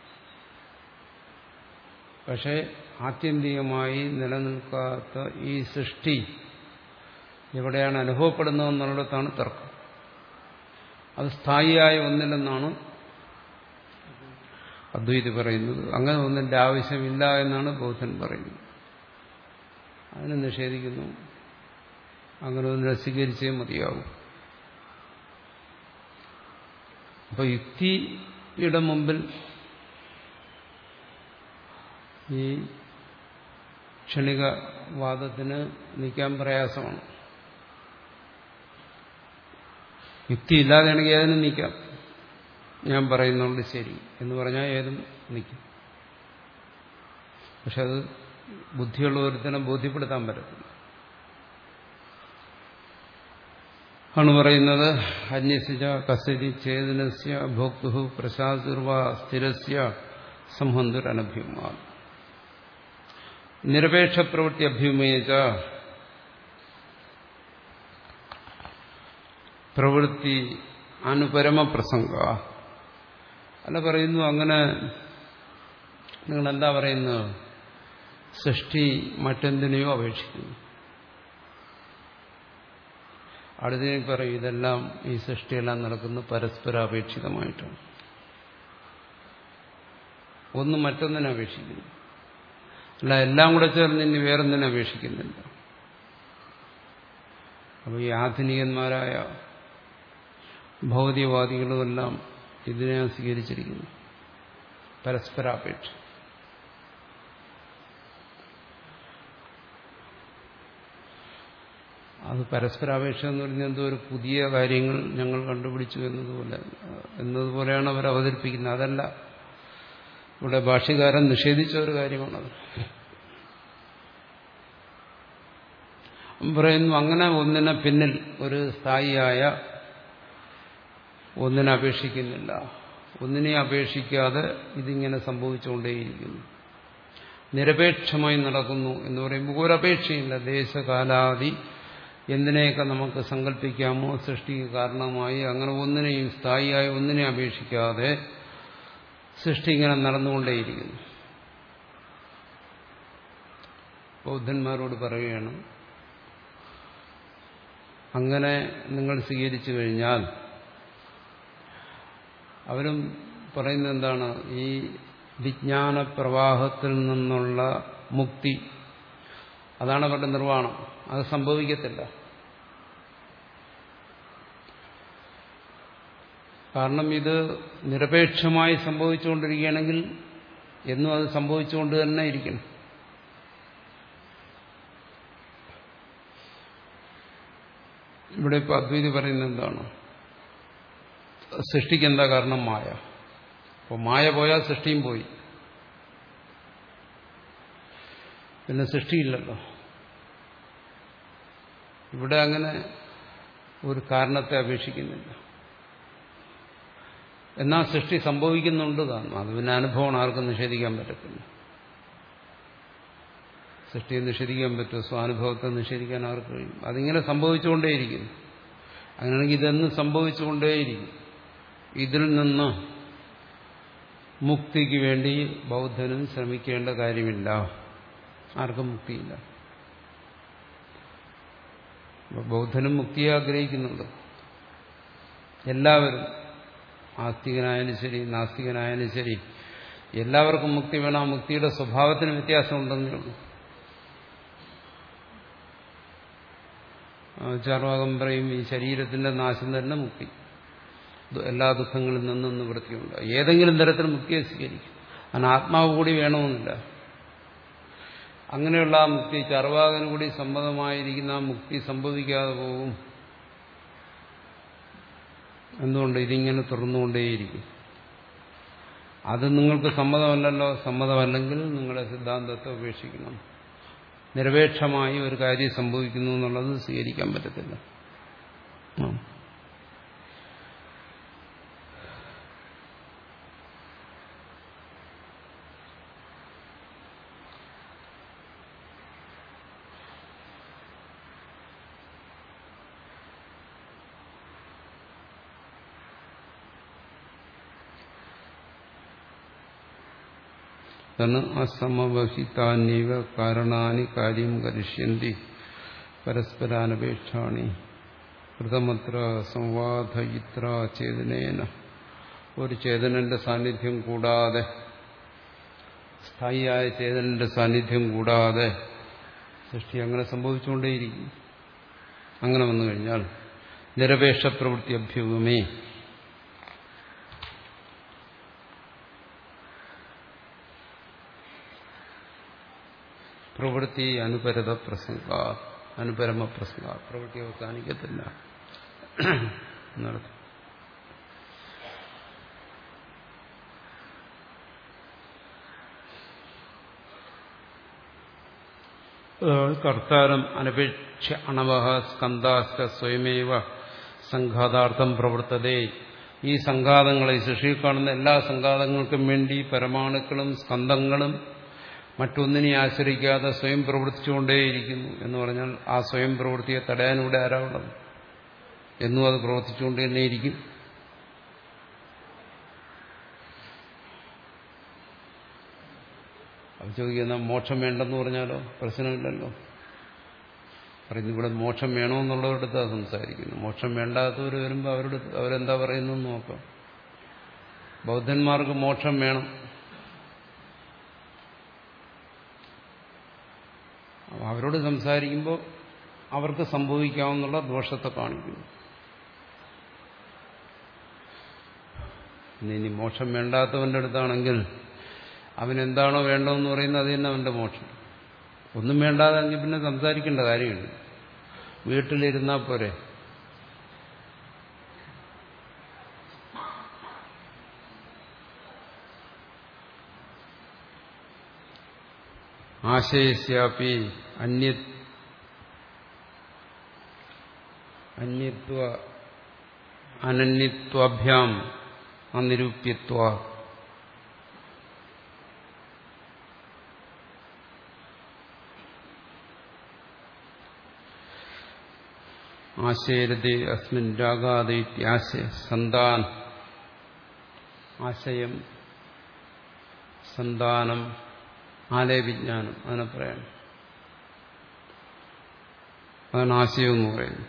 പക്ഷേ ആത്യന്തികമായി നിലനിൽക്കാത്ത ഈ സൃഷ്ടി എവിടെയാണ് അനുഭവപ്പെടുന്നതെന്നുള്ളിടത്താണ് തർക്കം. അത് സ്ഥായിയായ ഒന്നില്ലെന്നാണ് അദ്വൈതി പറയുന്നത്. അങ്ങനെ ഒന്നിന്റെ ആവശ്യമില്ല എന്നാണ് ബൗദ്ധൻ പറയുന്നത്. അതിനെ നിഷേധിക്കുന്നു. അങ്ങനെ ഒന്നിനെ സ്വീകരിച്ചേ മതിയാവും. അപ്പൊ യുക്തിയുടെ മുമ്പിൽ ഈ ക്ഷണികവാദത്തിന് നിൽക്കാൻ പ്രയാസമാണ്. യുക്തി ഇല്ലാതെയാണെങ്കിൽ ഏതിനും നിൽക്കാം. ഞാൻ പറയുന്നുണ്ട് ശരി എന്ന് പറഞ്ഞാൽ ഏതും നിൽക്കും. പക്ഷെ അത് ബുദ്ധിയുള്ള ഒരുത്തിനെ ബോധ്യപ്പെടുത്താൻ പറ്റത്തില്ല. ആണ് പറയുന്നത് അന്യസിജ കസരി ചേതനസ്യ ഭോക്തു പ്രശാസുർവ സ്ഥിരസ്യ സംഹന്തുരനഭ്യുമാ നിരപേക്ഷ പ്രവൃത്തി അഭ്യുമേച്ച പ്രവൃത്തി അനുപരമ പ്രസംഗ. അല്ല പറയുന്നു, അങ്ങനെ നിങ്ങൾ എന്താ പറയുന്നത്? സൃഷ്ടി മറ്റെന്തിനെയോ അപേക്ഷിക്കുന്നു. അടുത്തതിനെ പറയും ഇതെല്ലാം ഈ സൃഷ്ടിയെല്ലാം നടക്കുന്നത് പരസ്പരാപേക്ഷിതമായിട്ടാണ്. ഒന്ന് മറ്റൊന്നിനെ അപേക്ഷിക്കുന്നു. അല്ല എല്ലാം കൂടെ ചേർന്ന് ഇനി വേറൊന്നിനെ അപേക്ഷിക്കുന്നില്ല. അപ്പോൾ ഈ ആധുനികന്മാരായ ഭൗതികവാദികളുമെല്ലാം ഇതിനെ സ്വീകരിച്ചിരിക്കുന്നു, പരസ്പരാപേക്ഷ. അത് പരസ്പരാപേക്ഷ എന്ന് പറഞ്ഞാൽ എന്തോ ഒരു പുതിയ കാര്യങ്ങൾ ഞങ്ങൾ കണ്ടുപിടിച്ചു എന്നതുപോലെ എന്നതുപോലെയാണ് അവർ അവതരിപ്പിക്കുന്നത്. അതല്ല, ഇവിടെ ഭാഷ്യകാരൻ നിഷേധിച്ച ഒരു കാര്യമാണത്. പറയുന്നു അങ്ങനെ ഒന്നിനെ പിന്നിൽ ഒരു സ്ഥായിയായ ഒന്നിനെ അപേക്ഷിക്കുന്നില്ല. ഒന്നിനെ അപേക്ഷിക്കാതെ ഇതിങ്ങനെ സംഭവിച്ചുകൊണ്ടേയിരിക്കുന്നു. നിരപേക്ഷമായി നടക്കുന്നു എന്ന് പറയുമ്പോൾ ഒരപേക്ഷയില്ല. ദേശകാലാദി എന്തിനെയൊക്കെ നമുക്ക് സങ്കല്പിക്കാമോ സൃഷ്ടിക്ക് കാരണമായി, അങ്ങനെ ഒന്നിനെയും സ്ഥായിയായി ഒന്നിനെ അപേക്ഷിക്കാതെ സൃഷ്ടി ഇങ്ങനെ നടന്നുകൊണ്ടേയിരിക്കുന്നു. ബൗദ്ധന്മാരോട് പറയുകയാണ്, അങ്ങനെ നിങ്ങൾ സ്വീകരിച്ചു കഴിഞ്ഞാൽ, അവരും പറയുന്നത് എന്താണ്, ഈ വിജ്ഞാന പ്രവാഹത്തിൽ നിന്നുള്ള മുക്തി, അതാണ് അവരുടെ നിർവ്വാണം. അത് സംഭവിക്കത്തില്ല. കാരണം ഇത് നിരപേക്ഷമായി സംഭവിച്ചുകൊണ്ടിരിക്കുകയാണെങ്കിൽ എന്നും അത് സംഭവിച്ചുകൊണ്ട് തന്നെ ഇരിക്കണം. ഇവിടെ ഇപ്പോൾ അദ്വൈതി പറയുന്നത് എന്താണ്? സൃഷ്ടിക്ക് എന്താ കാരണം? മായ. അപ്പോൾ മായ പോയാൽ സൃഷ്ടിയും പോയി. പിന്നെ സൃഷ്ടിയില്ലല്ലോ. ഇവിടെ അങ്ങനെ ഒരു കാരണത്തെ അപേക്ഷിക്കുന്നില്ല. എന്നാൽ സൃഷ്ടി സംഭവിക്കുന്നുണ്ട് താനും. അത് പിന്നെ അനുഭവമാണ്, ആർക്കും നിഷേധിക്കാൻ പറ്റത്തില്ല. സൃഷ്ടിയെ നിഷേധിക്കാൻ പറ്റുമോ? സ്വാനുഭവത്തെ നിഷേധിക്കാൻ ആർക്ക് കഴിയും? അതിങ്ങനെ സംഭവിച്ചുകൊണ്ടേയിരിക്കുന്നു. അങ്ങനെയാണെങ്കിൽ ഇതെന്നും സംഭവിച്ചുകൊണ്ടേയിരിക്കും. ഇതിൽ നിന്ന് മുക്തിക്ക് വേണ്ടി ബൗദ്ധനും ശ്രമിക്കേണ്ട കാര്യമില്ല. ആർക്കും മുക്തിയില്ല. ബൗദ്ധനും മുക്തിയെ ആഗ്രഹിക്കുന്നുണ്ട്. എല്ലാവരും, ആസ്തികനായാലും ശരി നാസ്തികനായാലും ശരി, എല്ലാവർക്കും മുക്തി വേണം. ആ മുക്തിയുടെ സ്വഭാവത്തിന് വ്യത്യാസമുണ്ടെന്നേ ഉള്ളൂ. ചാർവാകം പറയും ഈ ശരീരത്തിന്റെ നാശം തന്നെ മുക്തി, എല്ലാ ദുഃഖങ്ങളിൽ നിന്നും നിവൃത്തിയുണ്ട്. ഏതെങ്കിലും തരത്തിൽ മുക്തിയെ സ്വീകരിക്കും. അതിന് ആത്മാവ് കൂടി വേണമെന്നില്ല. അങ്ങനെയുള്ള ആ മുക്തി, ചാർവാകന് കൂടി സമ്മതമായിരിക്കുന്ന ആ മുക്തി സംഭവിക്കാതെ പോകും. എന്തുകൊണ്ട്? ഇതിങ്ങനെ തുറന്നുകൊണ്ടേയിരിക്കും. അത് നിങ്ങൾക്ക് സമ്മതമല്ലല്ലോ. സമ്മതമല്ലെങ്കിൽ നിങ്ങളുടെ സിദ്ധാന്തത്തെ ഉപേക്ഷിക്കണം. നിരപേക്ഷമായി ഒരു കാര്യം സംഭവിക്കുന്നു എന്നുള്ളത് സ്വീകരിക്കാൻ പറ്റത്തില്ല. അസമവഹിതാന്യവ കാരണാനി കാര്യം കരിഷ്യന്തി പരസ്പരാനപേക്ഷാണി കൃതമത്ര സംവാദയിത്ര ചേതനേന. ഒരു ചേതനന്റെ സാന്നിധ്യം കൂടാതെ, സ്ഥായിയായ ചേതനന്റെ സാന്നിധ്യം കൂടാതെ സൃഷ്ടി അങ്ങനെ സംഭവിച്ചുകൊണ്ടേയിരിക്കും. അങ്ങനെ വന്നു കഴിഞ്ഞാൽ നിരപേക്ഷ പ്രവൃത്തി അഭ്യൂഹമേ, പ്രവൃത്തി അനുപരത പ്രസംഗ, അനുപരമ പ്രസംഗ, പ്രവൃത്തി അവസാനിക്കത്തില്ല എന്നർത്ഥം. കർത്താരം അനപേക്ഷ അണവഹ സ്കന്ധാശ്ച സ്വയമേവ സംഘാതാർത്ഥം പ്രവർത്തതേ. ഈ സംഘാതങ്ങളെ, സൃഷ്ടിയിൽ കാണുന്ന എല്ലാ സംഘാതങ്ങൾക്കും വേണ്ടി പരമാണുക്കളും സ്കന്ധങ്ങളും മറ്റൊന്നിനെ ആശ്രയിക്കാതെ സ്വയം പ്രവർത്തിച്ചുകൊണ്ടേയിരിക്കുന്നു എന്ന് പറഞ്ഞാൽ ആ സ്വയം പ്രവൃത്തിയെ തടയാനിവിടെ ആരാവുള്ളത്? എന്നും അത് പ്രവർത്തിച്ചുകൊണ്ട് തന്നെയിരിക്കും. അത് ചോദിക്കുന്ന മോക്ഷം വേണ്ടെന്ന് പറഞ്ഞാലോ പ്രശ്നമില്ലല്ലോ. പറയുന്നു ഇവിടെ മോക്ഷം വേണമെന്നുള്ളവരുടെ സംസാരിക്കുന്നു. മോക്ഷം വേണ്ടാത്തവർ വരുമ്പോൾ അവരുടെ അവരെന്താ പറയുന്നു നോക്കാം. ബൗദ്ധന്മാർക്ക് മോക്ഷം വേണം. അവരോട് സംസാരിക്കുമ്പോൾ അവർക്ക് സംഭവിക്കാവുന്ന ദോഷത്തെ കാണിക്കുന്നു. ഇനി മോക്ഷം വേണ്ടാത്തവന്റെ അടുത്താണെങ്കിൽ അവനെന്താണോ വേണ്ടതെന്ന് പറയുന്നത് അത് തന്നെ അവന്റെ മോക്ഷം. ഒന്നും വേണ്ടാതെങ്കിൽ പിന്നെ സംസാരിക്കേണ്ട കാര്യമില്ല. വീട്ടിലിരുന്നാൽ പോരെ. ആശയസ്യാപി അന്യ അന്യത്വ അനന്യത്വാഭ്യാം അനിരൂപ്യത്വ. ആശയരതി അസ്മിൻ രാഗാദൈത്യാശയ സന്താൻ. ആശയം, സന്താനം, ആലയവിജ്ഞാനം, അതിനെ പറയാം. അതാണ് ആശയം എന്ന് പറയുന്നത്.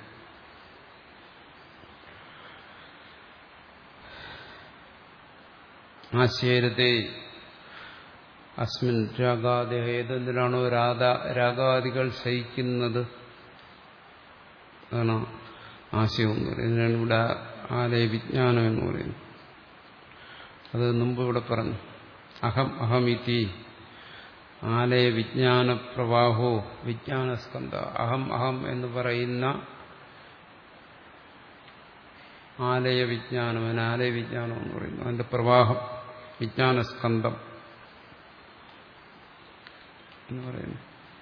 ആശയരത്തെ അസ്മിൻ രാഗാദി, ഏതെന്തിനാണോ രാഗാദികൾ ശയിക്കുന്നത് അതാണ് ആശയം എന്ന് പറയുന്നത്. ഇതിനാണ് ഇവിടെ ആലയവിജ്ഞാനം എന്ന് പറയുന്നത്. അത് മുമ്പ് ഇവിടെ പറഞ്ഞു. അഹം അഹമിതി ആലയ വിജ്ഞാന പ്രവാഹോ വിജ്ഞാനസ്കന്ധ. അഹം അഹം എന്ന് പറയുന്ന ആലയ വിജ്ഞാനം, അതിന് ആലയ വിജ്ഞാനം എന്ന് പറയുന്നു. അതിന്റെ പ്രവാഹം വിജ്ഞാനസ്കന്ധം എന്ന് പറയുന്നു.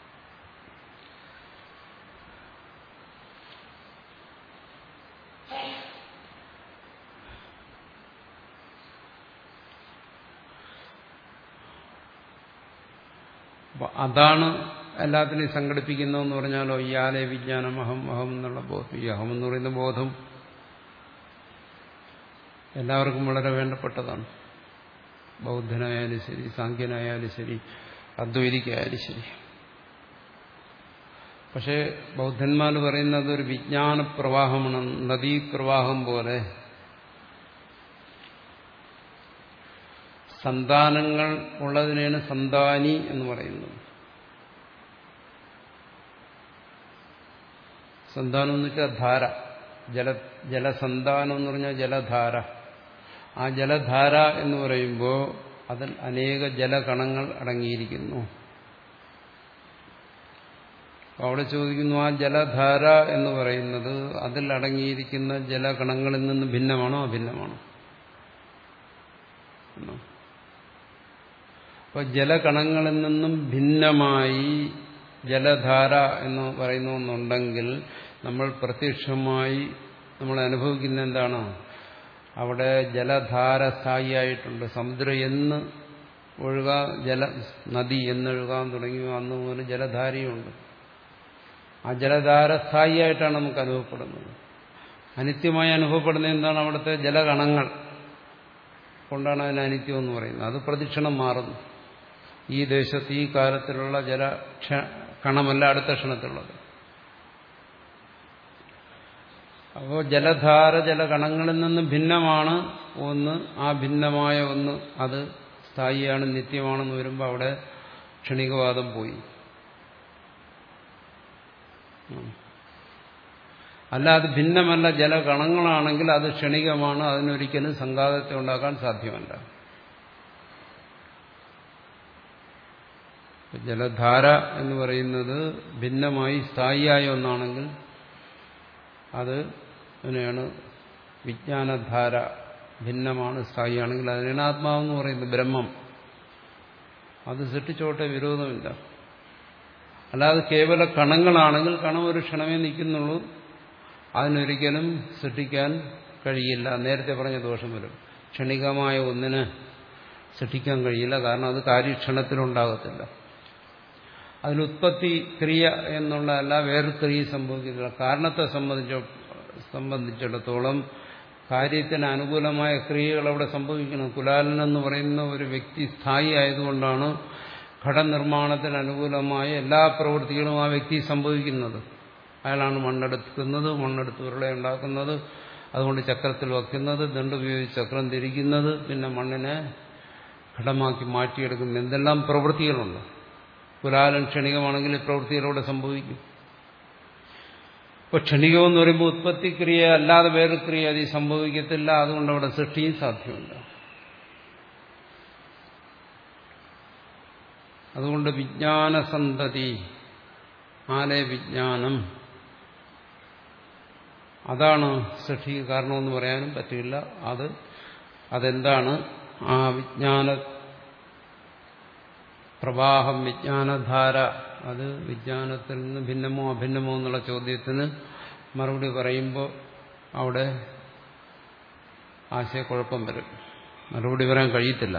അപ്പൊ അതാണ് എല്ലാത്തിനെയും സംഘടിപ്പിക്കുന്നതെന്ന് പറഞ്ഞാലോ ഈ ആലയ വിജ്ഞാനം അഹം അഹം എന്നുള്ള ബോധം. ഈ അഹം എന്ന് പറയുന്ന ബോധം എല്ലാവർക്കും വളരെ വേണ്ടപ്പെട്ടതാണ്. ബൗദ്ധനായാലും ശരി, സാഖ്യനായാലും ശരി, അദ്വൈതിക്കായാലും ശരി. പക്ഷേ ബൗദ്ധന്മാർ പറയുന്നത് ഒരു വിജ്ഞാനപ്രവാഹമാണ്, നദീപ്രവാഹം പോലെ. സന്താനങ്ങൾ ഉള്ളതിനെയാണ് സന്താനി എന്ന് പറയുന്നത്. സന്താനം എന്ന് വെച്ചാൽ ധാര, ജല ജലസന്താനം എന്ന് പറഞ്ഞാൽ ജലധാര. ആ ജലധാര എന്ന് പറയുമ്പോൾ അതിൽ അനേക ജലകണങ്ങൾ അടങ്ങിയിരിക്കുന്നു. അവിടെ ചോദിക്കുന്നു, ആ ജലധാര എന്ന് പറയുന്നത് അതിൽ അടങ്ങിയിരിക്കുന്ന ജലകണങ്ങളിൽ നിന്ന് ഭിന്നമാണോ അഭിന്നമാണോ? അപ്പൊ ജലകണങ്ങളിൽ നിന്നും ഭിന്നമായി ജലധാര എന്ന് പറയുന്ന ഒന്നുണ്ടെങ്കിൽ നമ്മൾ പ്രത്യക്ഷമായി നമ്മൾ അനുഭവിക്കുന്ന എന്താണ്? അവിടെ ജലധാര സ്ഥായിയായിട്ടുണ്ട്. സമുദ്രം എന്ന് ഒഴുകാൻ, ജല നദി എന്നൊഴുകാൻ തുടങ്ങിയോ അന്ന് മുതൽ ജലധാരയുണ്ട്. ആ ജലധാര സ്ഥായിയായിട്ടാണ് നമുക്ക് അനുഭവപ്പെടുന്നത്. അനിത്യമായി അനുഭവപ്പെടുന്നത് എന്താണ്? അവിടുത്തെ ജലകണങ്ങൾ കൊണ്ടാണ് അതിന് അനിത്യം എന്ന് പറയുന്നത്. അത് പ്രദക്ഷിണം മാറുന്നു. ഈ ദേശത്ത് ഈ കാലത്തിലുള്ള ജല കണമല്ല അടുത്ത ക്ഷണത്തിലുള്ളത്. അപ്പോൾ ജലധാര ജലകണങ്ങളിൽ നിന്ന് ഭിന്നമാണ് ഒന്ന്. ആ ഭിന്നമായ ഒന്ന് അത് സ്ഥായിയാണ്, നിത്യമാണെന്ന് വരുമ്പോൾ അവിടെ ക്ഷണികവാദം പോയി. അല്ല, അത് ഭിന്നമല്ല, ജലകണങ്ങളാണെങ്കിൽ അത് ക്ഷണികമാണ്, അതിനൊരിക്കലും സംഘാതത്തെ ഉണ്ടാക്കാൻ സാധ്യമല്ല. ജലധാര എന്ന് പറയുന്നത് ഭിന്നമായി സ്ഥായിയായ ഒന്നാണെങ്കിൽ അത് അതിനെയാണ് വിജ്ഞാനധാര. ഭിന്നമാണ്, സ്ഥായിയാണെങ്കിൽ അതിനാണ് ആത്മാവെന്ന് പറയുന്നത്, ബ്രഹ്മം. അത് സൃഷ്ടിച്ചോട്ടെ, വിരോധമില്ല. അല്ലാതെ കേവല കണങ്ങളാണെങ്കിൽ കണം ഒരു ക്ഷണമേ നിൽക്കുന്നുള്ളൂ, അതിനൊരിക്കലും സൃഷ്ടിക്കാൻ കഴിയില്ല. നേരത്തെ പറഞ്ഞ ദോഷം വരും. ക്ഷണികമായ ഒന്നിന് സൃഷ്ടിക്കാൻ കഴിയില്ല, കാരണം അത് കാര്യക്ഷണത്തിലുണ്ടാകത്തില്ല. അതിലുത്പത്തി ക്രിയ എന്നുള്ളതല്ല, വേറെ ക്രിയ സംഭവിക്കുന്നില്ല. കാരണത്തെ സംബന്ധിച്ച സംബന്ധിച്ചിടത്തോളം കാര്യത്തിന് അനുകൂലമായ ക്രിയകൾ അവിടെ സംഭവിക്കണം. കുലാലൻ എന്ന് പറയുന്ന ഒരു വ്യക്തി സ്ഥായി ആയതുകൊണ്ടാണ് ഘടനിർമ്മാണത്തിന് അനുകൂലമായ എല്ലാ പ്രവൃത്തികളും ആ വ്യക്തി സംഭവിക്കുന്നത്. അയാളാണ് മണ്ണെടുക്കുന്നത്, മണ്ണെടുത്ത് ഉരുളയുണ്ടാക്കുന്നത്, അതുകൊണ്ട് ചക്രത്തിൽ വയ്ക്കുന്നത്, ദണ്ടുപയോഗിച്ച് ചക്രം തിരിക്കുന്നത്, പിന്നെ മണ്ണിനെ ഘടമാക്കി മാറ്റിയെടുക്കുന്നത്. എന്തെല്ലാം പ്രവൃത്തികളുണ്ട്. കുലാലൻ ക്ഷണികമാണെങ്കിൽ ഈ പ്രവൃത്തിയിലൂടെ സംഭവിക്കും. ഇപ്പൊ ക്ഷണികമെന്ന് പറയുമ്പോൾ ഉത്പത്തിക്രിയ അല്ലാതെ വേറെ ക്രിയ അത് സംഭവിക്കത്തില്ല. അതുകൊണ്ട് അവിടെ സൃഷ്ടിയും സാധ്യമല്ല. അതുകൊണ്ട് വിജ്ഞാനസന്തതി, ആലയ വിജ്ഞാനം, അതാണ് സൃഷ്ടിക്ക് കാരണമെന്ന് പറയാനും പറ്റില്ല. അത് അതെന്താണ്? ആ വിജ്ഞാന പ്രവാഹം, വിജ്ഞാനധാര, അത് വിജ്ഞാനത്തിൽ നിന്ന് ഭിന്നമോ അഭിന്നമോ എന്നുള്ള ചോദ്യത്തിന് മറുപടി പറയുമ്പോൾ അവിടെ ആശയക്കുഴപ്പം വരും. മറുപടി പറയാൻ കഴിയത്തില്ല.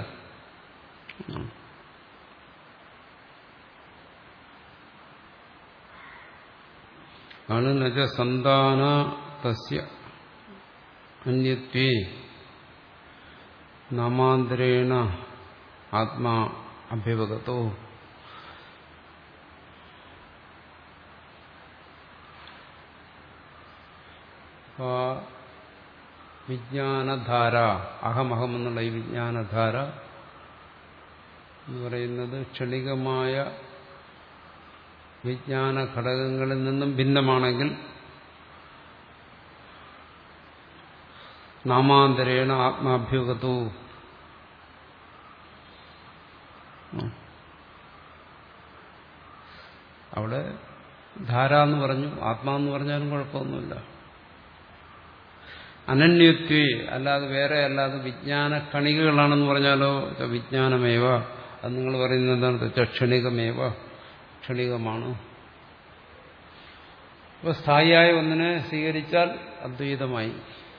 ആണ് നജ സന്താന തസ്യ അന്യത്വേ നാമാന്തരേണ ആത്മാ അഭ്യവഗതോ. വിജ്ഞാനധാര, അഹമഹം എന്നുള്ള ഈ വിജ്ഞാനധാര എന്ന് പറയുന്നത് ക്ഷണികമായ വിജ്ഞാന ഘടകങ്ങളിൽ നിന്നും ഭിന്നമാണെങ്കിൽ നാമാന്തരേണ ആത്മാഭ്യുഗതോ, അവിടെ ധാര എന്ന് പറഞ്ഞു, ആത്മാവെന്ന് പറഞ്ഞാലും കുഴപ്പമൊന്നുമില്ല. അനന്യത്വേ, അല്ലാതെ വേറെ അല്ലാതെ വിജ്ഞാന കണികകളാണെന്ന് പറഞ്ഞാലോ വിജ്ഞാനമേവ, അത് നിങ്ങൾ പറയുന്നത് എന്താണ്? ക്ഷണികമേവ, ക്ഷണികമാണ്. അപ്പോൾ സ്ഥായിയായ ഒന്നിനെ സ്വീകരിച്ചാൽ അദ്വൈതമായി.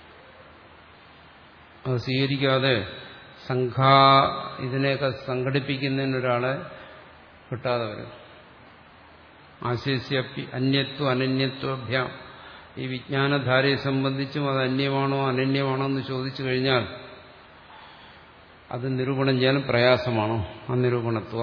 അത് സ്വീകരിക്കാതെ സംഘാ ഇതിനെയൊക്കെ സംഘടിപ്പിക്കുന്നതിനൊരാളെ കിട്ടാതെ വരും. ആശയസ്യപ്പി അന്യത്വ അനന്യത്വഭ്യാം, ഈ വിജ്ഞാനധാരയെ സംബന്ധിച്ചും അത് അന്യമാണോ അനന്യമാണോ എന്ന് ചോദിച്ചു കഴിഞ്ഞാൽ അത് നിരൂപണം ചെയ്യാൻ പ്രയാസമാണോ? അനിരൂപണത്വ.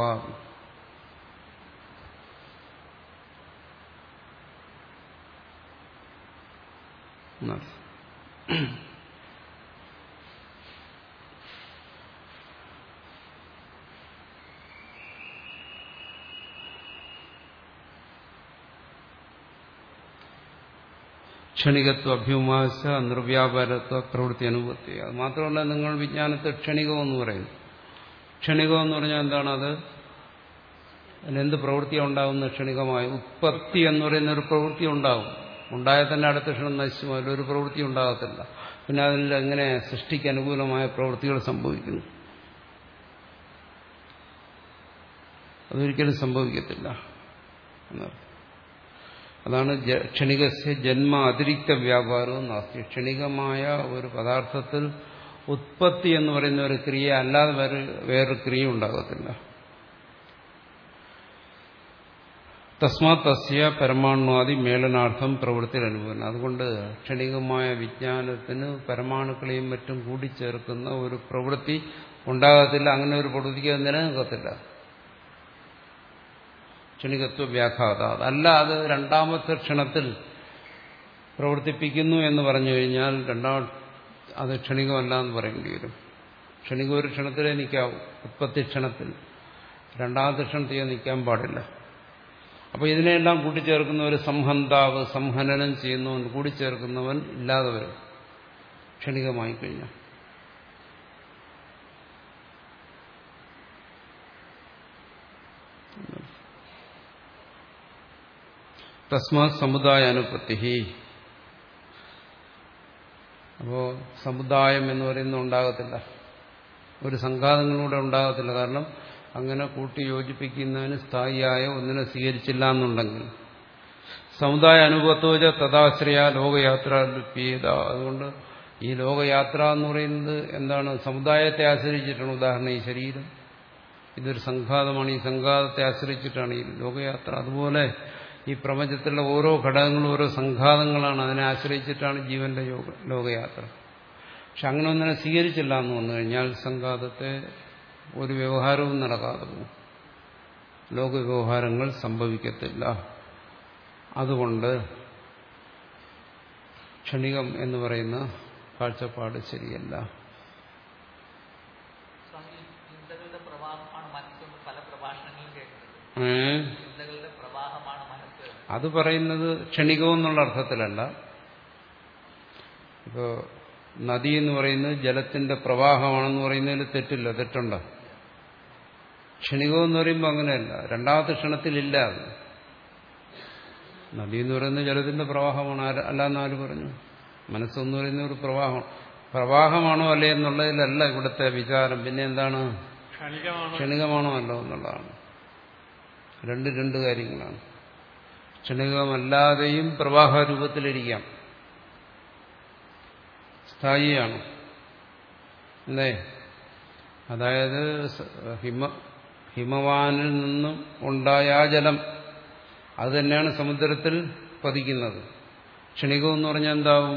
ക്ഷണികത്വ അഭ്യുമാസ നിർവ്യാപാരത്വ പ്രവൃത്തി അനുഭവത്തി. അത് മാത്രമല്ല, നിങ്ങൾ വിജ്ഞാനത്തെ ക്ഷണികമെന്ന് പറയുന്നു. ക്ഷണികമെന്ന് പറഞ്ഞാൽ എന്താണ്? അത് അതിനെന്ത് പ്രവൃത്തിയാണ് ഉണ്ടാകുന്നത്? ക്ഷണികമായി ഉത്പത്തി എന്ന് പറയുന്ന ഒരു പ്രവൃത്തി ഉണ്ടാകും. ഉണ്ടായാൽ തന്നെ അടുത്ത ക്ഷണം നശിച്ചു പോയാലും ഒരു പ്രവൃത്തി ഉണ്ടാകത്തില്ല. പിന്നെ അതിൽ എങ്ങനെ സൃഷ്ടിക്ക് അനുകൂലമായ പ്രവൃത്തികൾ സംഭവിക്കുന്നു? അതൊരിക്കലും സംഭവിക്കത്തില്ല എന്നർത്ഥം. അതാണ് ക്ഷണികസ്യ ജന്മ അതിരിക്ത വ്യാപാരവും നാസ്തി. ക്ഷണികമായ ഒരു പദാർത്ഥത്തിൽ ഉത്പത്തി എന്ന് പറയുന്ന ഒരു ക്രിയ അല്ലാതെ വേറെ വേറൊരു ക്രിയ ഉണ്ടാകത്തില്ല. തസ്മാത് തസ്യ പരമാണുവാദി മേളനാർത്ഥം പ്രവൃത്തി അനുഭവം. അതുകൊണ്ട് ക്ഷണികമായ വിജ്ഞാനത്തിന് പരമാണുക്കളെയും മറ്റും കൂടിച്ചേർക്കുന്ന ഒരു പ്രവൃത്തി ഉണ്ടാകത്തില്ല. അങ്ങനെ ഒരു പ്രവൃത്തിക്ക് അത് നിലനിൽക്കത്തില്ല. ക്ഷണികത്വ വ്യാഘാത. അല്ല, അത് രണ്ടാമത്തെ ക്ഷണത്തിൽ പ്രവർത്തിപ്പിക്കുന്നു എന്ന് പറഞ്ഞു കഴിഞ്ഞാൽ രണ്ടാം അത് ക്ഷണികമല്ല എന്ന് പറയേണ്ടി വരും. ക്ഷണിക ഒരു ക്ഷണത്തിലേ നിൽക്കാവൂ, ഉത്പത്തി ക്ഷണത്തിൽ. രണ്ടാമത്തെ ക്ഷണത്തിൽ നിൽക്കാൻ പാടില്ല. അപ്പോൾ ഇതിനെല്ലാം കൂട്ടിച്ചേർക്കുന്ന ഒരു സംഹന്താവ്, സംഹനനം ചെയ്യുന്നവൻ, കൂടിച്ചേർക്കുന്നവൻ ഇല്ലാതെ വരും ക്ഷണികമായി കഴിഞ്ഞാൽ. തസ്മാത് സമുദായ അനുപത്തി. അപ്പോ സമുദായം എന്ന് പറയുന്നത് ഉണ്ടാകത്തില്ല, ഒരു സംഘാതങ്ങളിലൂടെ ഉണ്ടാകത്തില്ല. കാരണം അങ്ങനെ കൂട്ടി യോജിപ്പിക്കുന്നതിന് സ്ഥായിയായ ഒന്നിനെ സ്വീകരിച്ചില്ല എന്നുണ്ടെങ്കിൽ സമുദായ അനുഭവത്തോച തദാശ്രയ ലോകയാത്ര ലുപ്യേത. അതുകൊണ്ട് ഈ ലോകയാത്ര എന്ന് പറയുന്നത് എന്താണ്? സമുദായത്തെ ആശ്രയിച്ചിട്ടാണ്. ഉദാഹരണം ഈ ശരീരം, ഇതൊരു സംഘാതമാണ്. ഈ സംഘാതത്തെ ആശ്രയിച്ചിട്ടാണ് ഈ ലോകയാത്ര. അതുപോലെ ഈ പ്രപഞ്ചത്തിലുള്ള ഓരോ ഘടകങ്ങളും ഓരോ സംഘാതങ്ങളാണ്, അതിനെ ആശ്രയിച്ചിട്ടാണ് ജീവന്റെ യോഗ ലോകയാത്ര. പക്ഷെ അങ്ങനെ ഒന്നിനെ സ്വീകരിച്ചില്ല എന്ന് വന്നു കഴിഞ്ഞാൽ സംഘാതത്തെ ഒരു വ്യവഹാരവും നടക്കാതെ പോകും, ലോകവ്യവഹാരങ്ങൾ സംഭവിക്കത്തില്ല. അതുകൊണ്ട് ക്ഷണികം എന്ന് പറയുന്ന കാഴ്ചപ്പാട് ശരിയല്ല. അത് പറയുന്നത് ക്ഷണികമെന്നുള്ള അർത്ഥത്തിലല്ല. ഇപ്പോ നദി എന്ന് പറയുന്നത് ജലത്തിന്റെ പ്രവാഹമാണെന്ന് പറയുന്നതിൽ തെറ്റില്ല, തെറ്റുണ്ടോ? ക്ഷണികമെന്ന് പറയുമ്പോൾ അങ്ങനെയല്ല, രണ്ടാമത്തെ ക്ഷണത്തിലില്ല. അത് നദി എന്ന് പറയുന്നത് ജലത്തിന്റെ പ്രവാഹമാണ്. അല്ലാന്ന് ആര് പറഞ്ഞു? മനസ്സെന്ന് പറയുന്ന ഒരു പ്രവാഹം പ്രവാഹമാണോ അല്ലേ എന്നുള്ളതിലല്ല ഇവിടുത്തെ വിചാരം. പിന്നെ എന്താണ്? ക്ഷണികമാണോ അല്ലോ എന്നുള്ളതാണ്. രണ്ട് രണ്ട് കാര്യങ്ങളാണ്. ക്ഷണികമല്ലാതെയും പ്രവാഹ രൂപത്തിലിരിക്കാം, സ്ഥായിയാണ് അല്ലേ? അതായത് ഹിമ ഹിമവാനിൽ നിന്നും ഉണ്ടായ ആ ജലം അത് തന്നെയാണ് സമുദ്രത്തിൽ പതിക്കുന്നത്. ക്ഷണികമെന്ന് പറഞ്ഞാൽ എന്താവും?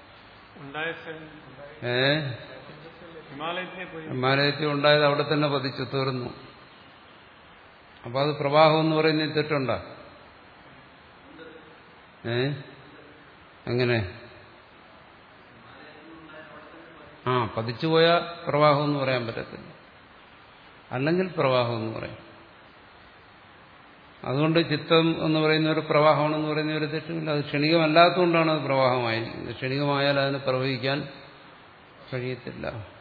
ഏ ഹിമാലയത്തിൽ ഉണ്ടായത് അവിടെ തന്നെ പതിച്ചു തീർന്നു. അപ്പൊ അത് പ്രവാഹം എന്ന് പറയുന്നത് തെറ്റുണ്ടോ? ഏ എങ്ങനെ? ആ പതിച്ചുപോയ പ്രവാഹം എന്ന് പറയാൻ പറ്റത്തില്ല, അല്ലെങ്കിൽ പ്രവാഹം എന്ന് പറയാം. അതുകൊണ്ട് ചിത്തം എന്ന് പറയുന്ന ഒരു പ്രവാഹമാണെന്ന് പറയുന്ന ഒരു തെറ്റുമില്ല. അത് ക്ഷണികമല്ലാത്തതുകൊണ്ടാണ് അത് പ്രവാഹമായിരിക്കുന്നത്. ക്ഷണികമായാൽ അതിന് പ്രവഹിക്കാൻ കഴിയത്തില്ല.